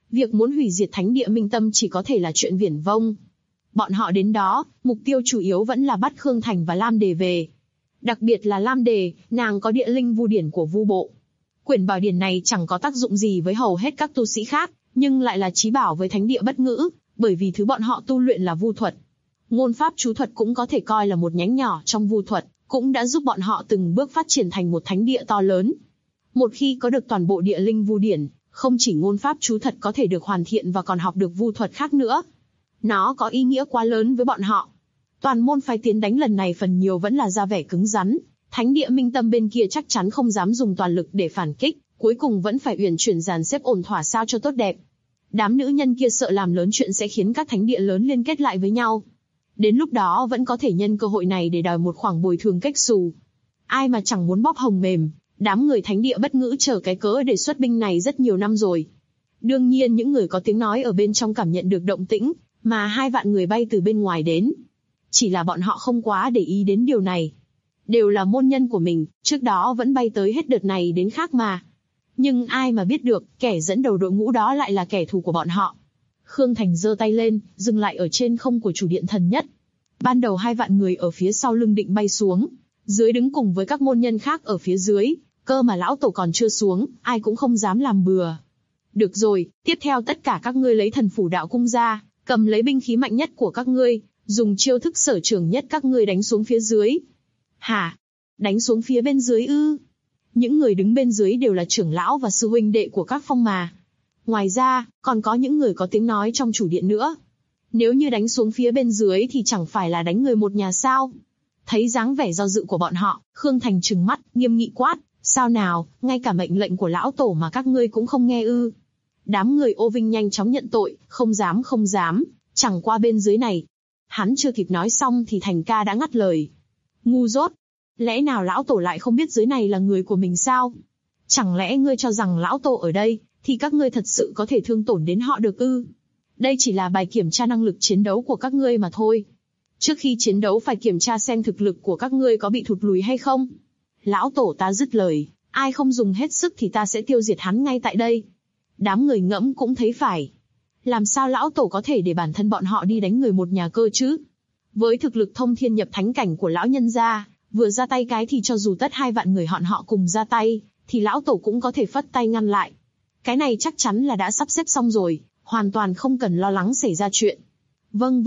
B: Việc muốn hủy diệt thánh địa Minh Tâm chỉ có thể là chuyện viển vông. Bọn họ đến đó, mục tiêu chủ yếu vẫn là bắt Khương Thành và Lam Đề về. Đặc biệt là Lam Đề, nàng có địa linh vu điển của vu bộ. Quyển bảo điển này chẳng có tác dụng gì với hầu hết các tu sĩ khác, nhưng lại là chí bảo với thánh địa bất ngữ, bởi vì thứ bọn họ tu luyện là vu thuật. Ngôn pháp chú thuật cũng có thể coi là một nhánh nhỏ trong vu thuật, cũng đã giúp bọn họ từng bước phát triển thành một thánh địa to lớn. Một khi có được toàn bộ địa linh vu điển, không chỉ ngôn pháp chú thuật có thể được hoàn thiện và còn học được vu thuật khác nữa. Nó có ý nghĩa quá lớn với bọn họ. Toàn môn phái tiến đánh lần này phần nhiều vẫn là ra vẻ cứng rắn, thánh địa Minh Tâm bên kia chắc chắn không dám dùng toàn lực để phản kích, cuối cùng vẫn phải uyển chuyển dàn xếp ổn thỏa sao cho tốt đẹp. Đám nữ nhân kia sợ làm lớn chuyện sẽ khiến các thánh địa lớn liên kết lại với nhau. Đến lúc đó vẫn có thể nhân cơ hội này để đòi một khoản bồi thường cách xù. Ai mà chẳng muốn bóp hồng mềm, đám người thánh địa bất ngữ chờ cái cớ để xuất binh này rất nhiều năm rồi. Đương nhiên những người có tiếng nói ở bên trong cảm nhận được động tĩnh, mà 2 vạn người bay từ bên ngoài đến. Chỉ là bọn họ không quá để ý đến điều này. Đều là môn nhân của mình, trước đó vẫn bay tới hết đợt này đến khác mà. Nhưng ai mà biết được, kẻ dẫn đầu đội ngũ đó lại là kẻ thù của bọn họ. Khương Thành giơ tay lên, dừng lại ở trên không của chủ điện thần nhất. Ban đầu 2 vạn người ở phía sau lưng định bay xuống, dưới đứng cùng với các môn nhân khác ở phía dưới, cơ mà lão tổ còn chưa xuống, ai cũng không dám làm bừa. Được rồi, tiếp theo tất cả các ngươi lấy thần phủ đạo cung ra, cầm lấy binh khí mạnh nhất của các ngươi, dùng chiêu thức sở trường nhất các ngươi đánh xuống phía dưới. Hả? Đánh xuống phía bên dưới ư? Những người đứng bên dưới đều là trưởng lão và sư huynh đệ của các phong mà. Ngoài ra, còn có những người có tiếng nói trong chủ điện nữa. Nếu như đánh xuống phía bên dưới thì chẳng phải là đánh người một nhà sao? Thấy dáng vẻ do dự của bọn họ, Khương Thành trừng mắt, nghiêm nghị quát, sao nào, ngay cả mệnh lệnh của lão tổ mà các ngươi cũng không nghe ư? Đám người Ô Vinh nhanh chóng nhận tội, không dám, chẳng qua bên dưới này. Hắn chưa kịp nói xong thì Thành ca đã ngắt lời. Ngu dốt! Lẽ nào lão tổ lại không biết dưới này là người của mình sao? Chẳng lẽ ngươi cho rằng lão tổ ở đây, thì các ngươi thật sự có thể thương tổn đến họ được ư? Đây chỉ là bài kiểm tra năng lực chiến đấu của các ngươi mà thôi. Trước khi chiến đấu phải kiểm tra xem thực lực của các ngươi có bị thụt lùi hay không. Lão tổ ta dứt lời, ai không dùng hết sức thì ta sẽ tiêu diệt hắn ngay tại đây. Đám người ngẫm cũng thấy phải. Làm sao lão tổ có thể để bản thân bọn họ đi đánh người một nhà cơ chứ? Với thực lực thông thiên nhập thánh cảnh của lão nhân gia, vừa ra tay cái thì cho dù tất 2 vạn người họ cùng ra tay, thì lão tổ cũng có thể phất tay ngăn lại. Cái này chắc chắn là đã sắp xếp xong rồi, hoàn toàn không cần lo lắng xảy ra chuyện. Vâng.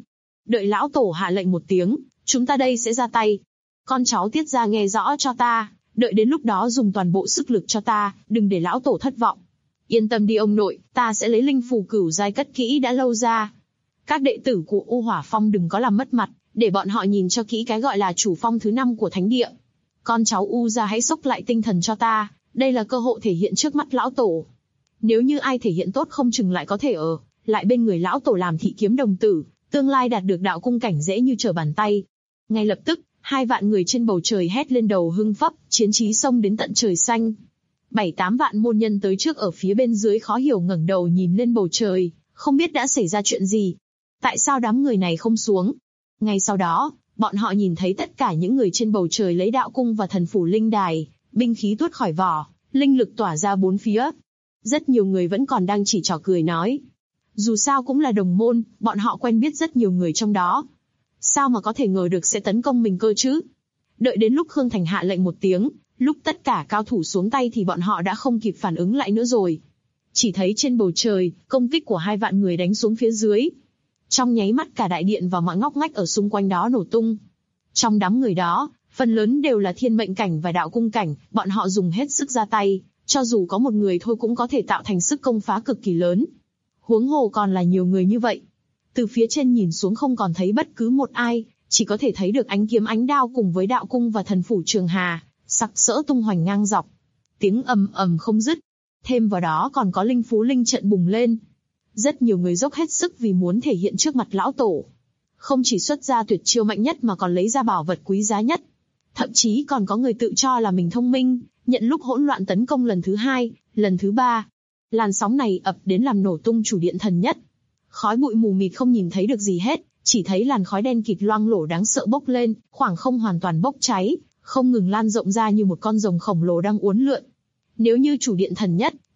B: Đợi lão tổ hạ lệnh một tiếng, chúng ta đây sẽ ra tay. Con cháu Tiết gia nghe rõ cho ta, đợi đến lúc đó dùng toàn bộ sức lực cho ta, đừng để lão tổ thất vọng. Yên tâm đi ông nội, ta sẽ lấy linh phù cửu giai cất kỹ đã lâu ra. Các đệ tử của U Hỏa Phong đừng có làm mất mặt, để bọn họ nhìn cho kỹ cái gọi là chủ phong thứ 5 của thánh địa. Con cháu U gia hãy xốc lại tinh thần cho ta, đây là cơ hội thể hiện trước mắt lão tổ. Nếu như ai thể hiện tốt không chừng lại có thể ở lại bên người lão tổ làm thị kiếm đồng tử, tương lai đạt được đạo cung cảnh dễ như trở bàn tay. Ngay lập tức, 2 vạn người trên bầu trời hét lên đầu hưng phấp, chiến chí xông đến tận trời xanh. 7-8 vạn môn nhân tới trước ở phía bên dưới khó hiểu ngẩng đầu nhìn lên bầu trời, không biết đã xảy ra chuyện gì. Tại sao đám người này không xuống? Ngay sau đó, bọn họ nhìn thấy tất cả những người trên bầu trời lấy đạo cung và thần phủ linh đài, binh khí tuốt khỏi vỏ, linh lực tỏa ra bốn phía. Rất nhiều người vẫn còn đang chỉ trò cười nói. Dù sao cũng là đồng môn, bọn họ quen biết rất nhiều người trong đó. Sao mà có thể ngờ được sẽ tấn công mình cơ chứ? Đợi đến lúc Khương Thành hạ lệnh một tiếng, lúc tất cả cao thủ xuống tay thì bọn họ đã không kịp phản ứng lại nữa rồi. Chỉ thấy trên bầu trời, công kích của 2 vạn người đánh xuống phía dưới. Trong nháy mắt cả đại điện và mọi ngóc ngách ở xung quanh đó nổ tung. Trong đám người đó, phần lớn đều là thiên mệnh cảnh và đạo cung cảnh, bọn họ dùng hết sức ra tay, cho dù có một người thôi cũng có thể tạo thành sức công phá cực kỳ lớn. Huống hồ còn là nhiều người như vậy. Từ phía trên nhìn xuống không còn thấy bất cứ một ai, chỉ có thể thấy được ánh kiếm ánh đao cùng với đạo cung và thần phủ trường hà, sặc sỡ tung hoành ngang dọc. Tiếng ầm ầm không dứt. Thêm vào đó còn có linh phú linh trận bùng lên. Rất nhiều người dốc hết sức vì muốn thể hiện trước mặt lão tổ. Không chỉ xuất ra tuyệt chiêu mạnh nhất mà còn lấy ra bảo vật quý giá nhất. Thậm chí còn có người tự cho là mình thông minh, nhận lúc hỗn loạn tấn công lần thứ 2, lần thứ 3. Làn sóng này ập đến làm nổ tung chủ điện thần nhất. Khói bụi mù mịt không nhìn thấy được gì hết, chỉ thấy làn khói đen kịt loang lổ đáng sợ bốc lên, khoảng không hoàn toàn bốc cháy, không ngừng lan rộng ra như một con rồng khổng lồ đang uốn lượn. Nếu như chủ điện thần nhất,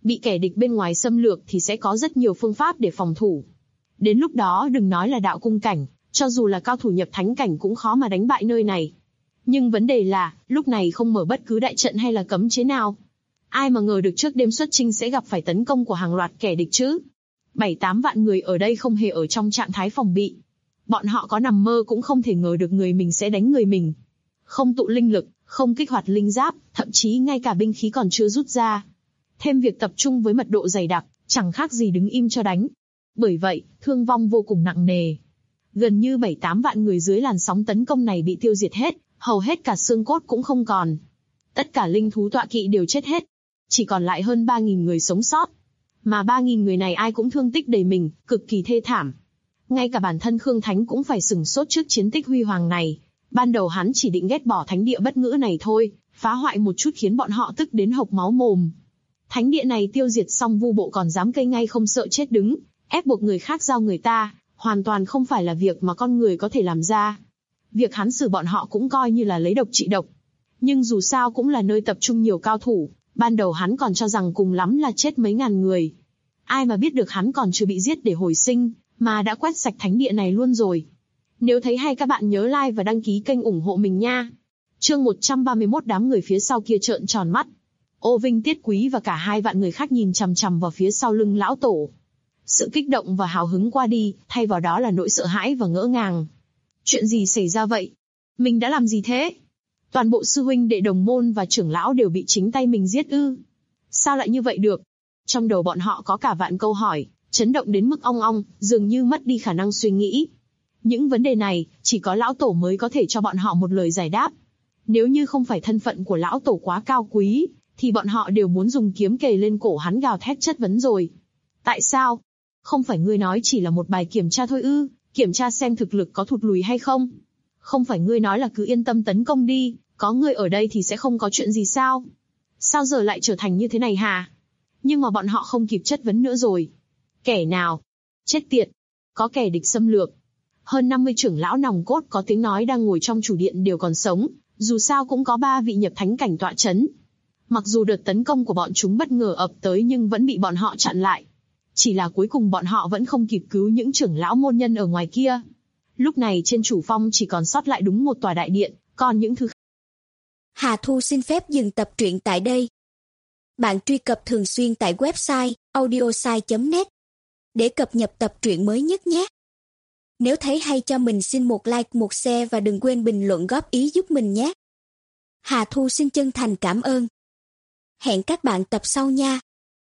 B: Bị kẻ địch bên ngoài xâm lược thì sẽ có rất nhiều phương pháp để phòng thủ. Đến lúc đó đừng nói là đạo cung cảnh, cho dù là cao thủ nhập thánh cảnh cũng khó mà đánh bại nơi này. Nhưng vấn đề là, lúc này không mở bất cứ đại trận hay là cấm chế nào. Ai mà ngờ được trước đêm xuất chinh sẽ gặp phải tấn công của hàng loạt kẻ địch chứ. 7-8 vạn người ở đây không hề ở trong trạng thái phòng bị. Bọn họ có nằm mơ cũng không thể ngờ được người mình sẽ đánh người mình. Không tụ linh lực, không kích hoạt linh giáp, thậm chí ngay cả binh khí còn chưa rút ra. Thêm việc tập trung với mật độ dày đặc, chẳng khác gì đứng im cho đánh. Bởi vậy, thương vong vô cùng nặng nề. Gần như 7-8 vạn người dưới làn sóng tấn công này bị tiêu diệt hết, hầu hết cả xương cốt cũng không còn. Tất cả linh thú tọa kỵ đều chết hết. Chỉ còn lại hơn 3.000 người sống sót. Mà 3.000 người này ai cũng thương tích đầy mình, cực kỳ thê thảm. Ngay cả bản thân Khương Thánh cũng phải sửng sốt trước chiến tích huy hoàng này. Ban đầu hắn chỉ định ghét bỏ thánh địa bất ngữ này thôi, phá hoại một chút khiến bọn họ tức đến hộc máu mồm. Thánh địa này tiêu diệt xong Vu bộ còn dám cây ngay không sợ chết đứng, ép buộc người khác giao người ta, hoàn toàn không phải là việc mà con người có thể làm ra. Việc hắn xử bọn họ cũng coi như là lấy độc trị độc. Nhưng dù sao cũng là nơi tập trung nhiều cao thủ, ban đầu hắn còn cho rằng cùng lắm là chết mấy ngàn người. Ai mà biết được hắn còn chưa bị giết để hồi sinh, mà đã quét sạch thánh địa này luôn rồi. Nếu thấy hay các bạn nhớ like và đăng ký kênh ủng hộ mình nha. Chương 131 đám người phía sau kia trợn tròn mắt. Ô Vinh, Tiết Quý và cả 2 vạn người khác nhìn chằm chằm vào phía sau lưng lão tổ. Sự kích động và hào hứng qua đi, thay vào đó là nỗi sợ hãi và ngỡ ngàng. Chuyện gì xảy ra vậy? Mình đã làm gì thế? Toàn bộ sư huynh đệ đồng môn và trưởng lão đều bị chính tay mình giết ư? Sao lại như vậy được? Trong đầu bọn họ có cả vạn câu hỏi, chấn động đến mức ong ong, dường như mất đi khả năng suy nghĩ. Những vấn đề này, chỉ có lão tổ mới có thể cho bọn họ một lời giải đáp. Nếu như không phải thân phận của lão tổ quá cao quý, thì bọn họ đều muốn dùng kiếm kề lên cổ hắn gào thét chất vấn rồi. Tại sao? Không phải ngươi nói chỉ là một bài kiểm tra thôi ư? Kiểm tra xem thực lực có thụt lùi hay không? Không phải ngươi nói là cứ yên tâm tấn công đi, có ngươi ở đây thì sẽ không có chuyện gì sao? Sao giờ lại trở thành như thế này hả? Nhưng mà bọn họ không kịp chất vấn nữa rồi. Kẻ nào? Chết tiệt! Có kẻ địch xâm lược. Hơn 50 trưởng lão nòng cốt có tiếng nói đang ngồi trong chủ điện đều còn sống, dù sao cũng có 3 vị nhập thánh cảnh tọa chấn. Mặc dù đợt tấn công của bọn chúng bất ngờ ập tới nhưng vẫn bị bọn họ chặn lại. Chỉ là cuối cùng bọn họ vẫn không kịp cứu những trưởng lão môn nhân ở ngoài kia. Lúc này trên chủ phong chỉ còn sót lại đúng một tòa đại điện, còn những thứ khác.
C: Hà Thu xin phép dừng tập truyện tại đây. Bạn truy cập thường xuyên tại website audiosai.net để cập nhật tập truyện mới nhất nhé. Nếu thấy hay cho mình xin một like, một share và đừng quên bình luận góp ý giúp mình nhé. Hà Thu xin chân thành cảm ơn. Hẹn các bạn tập sau nha.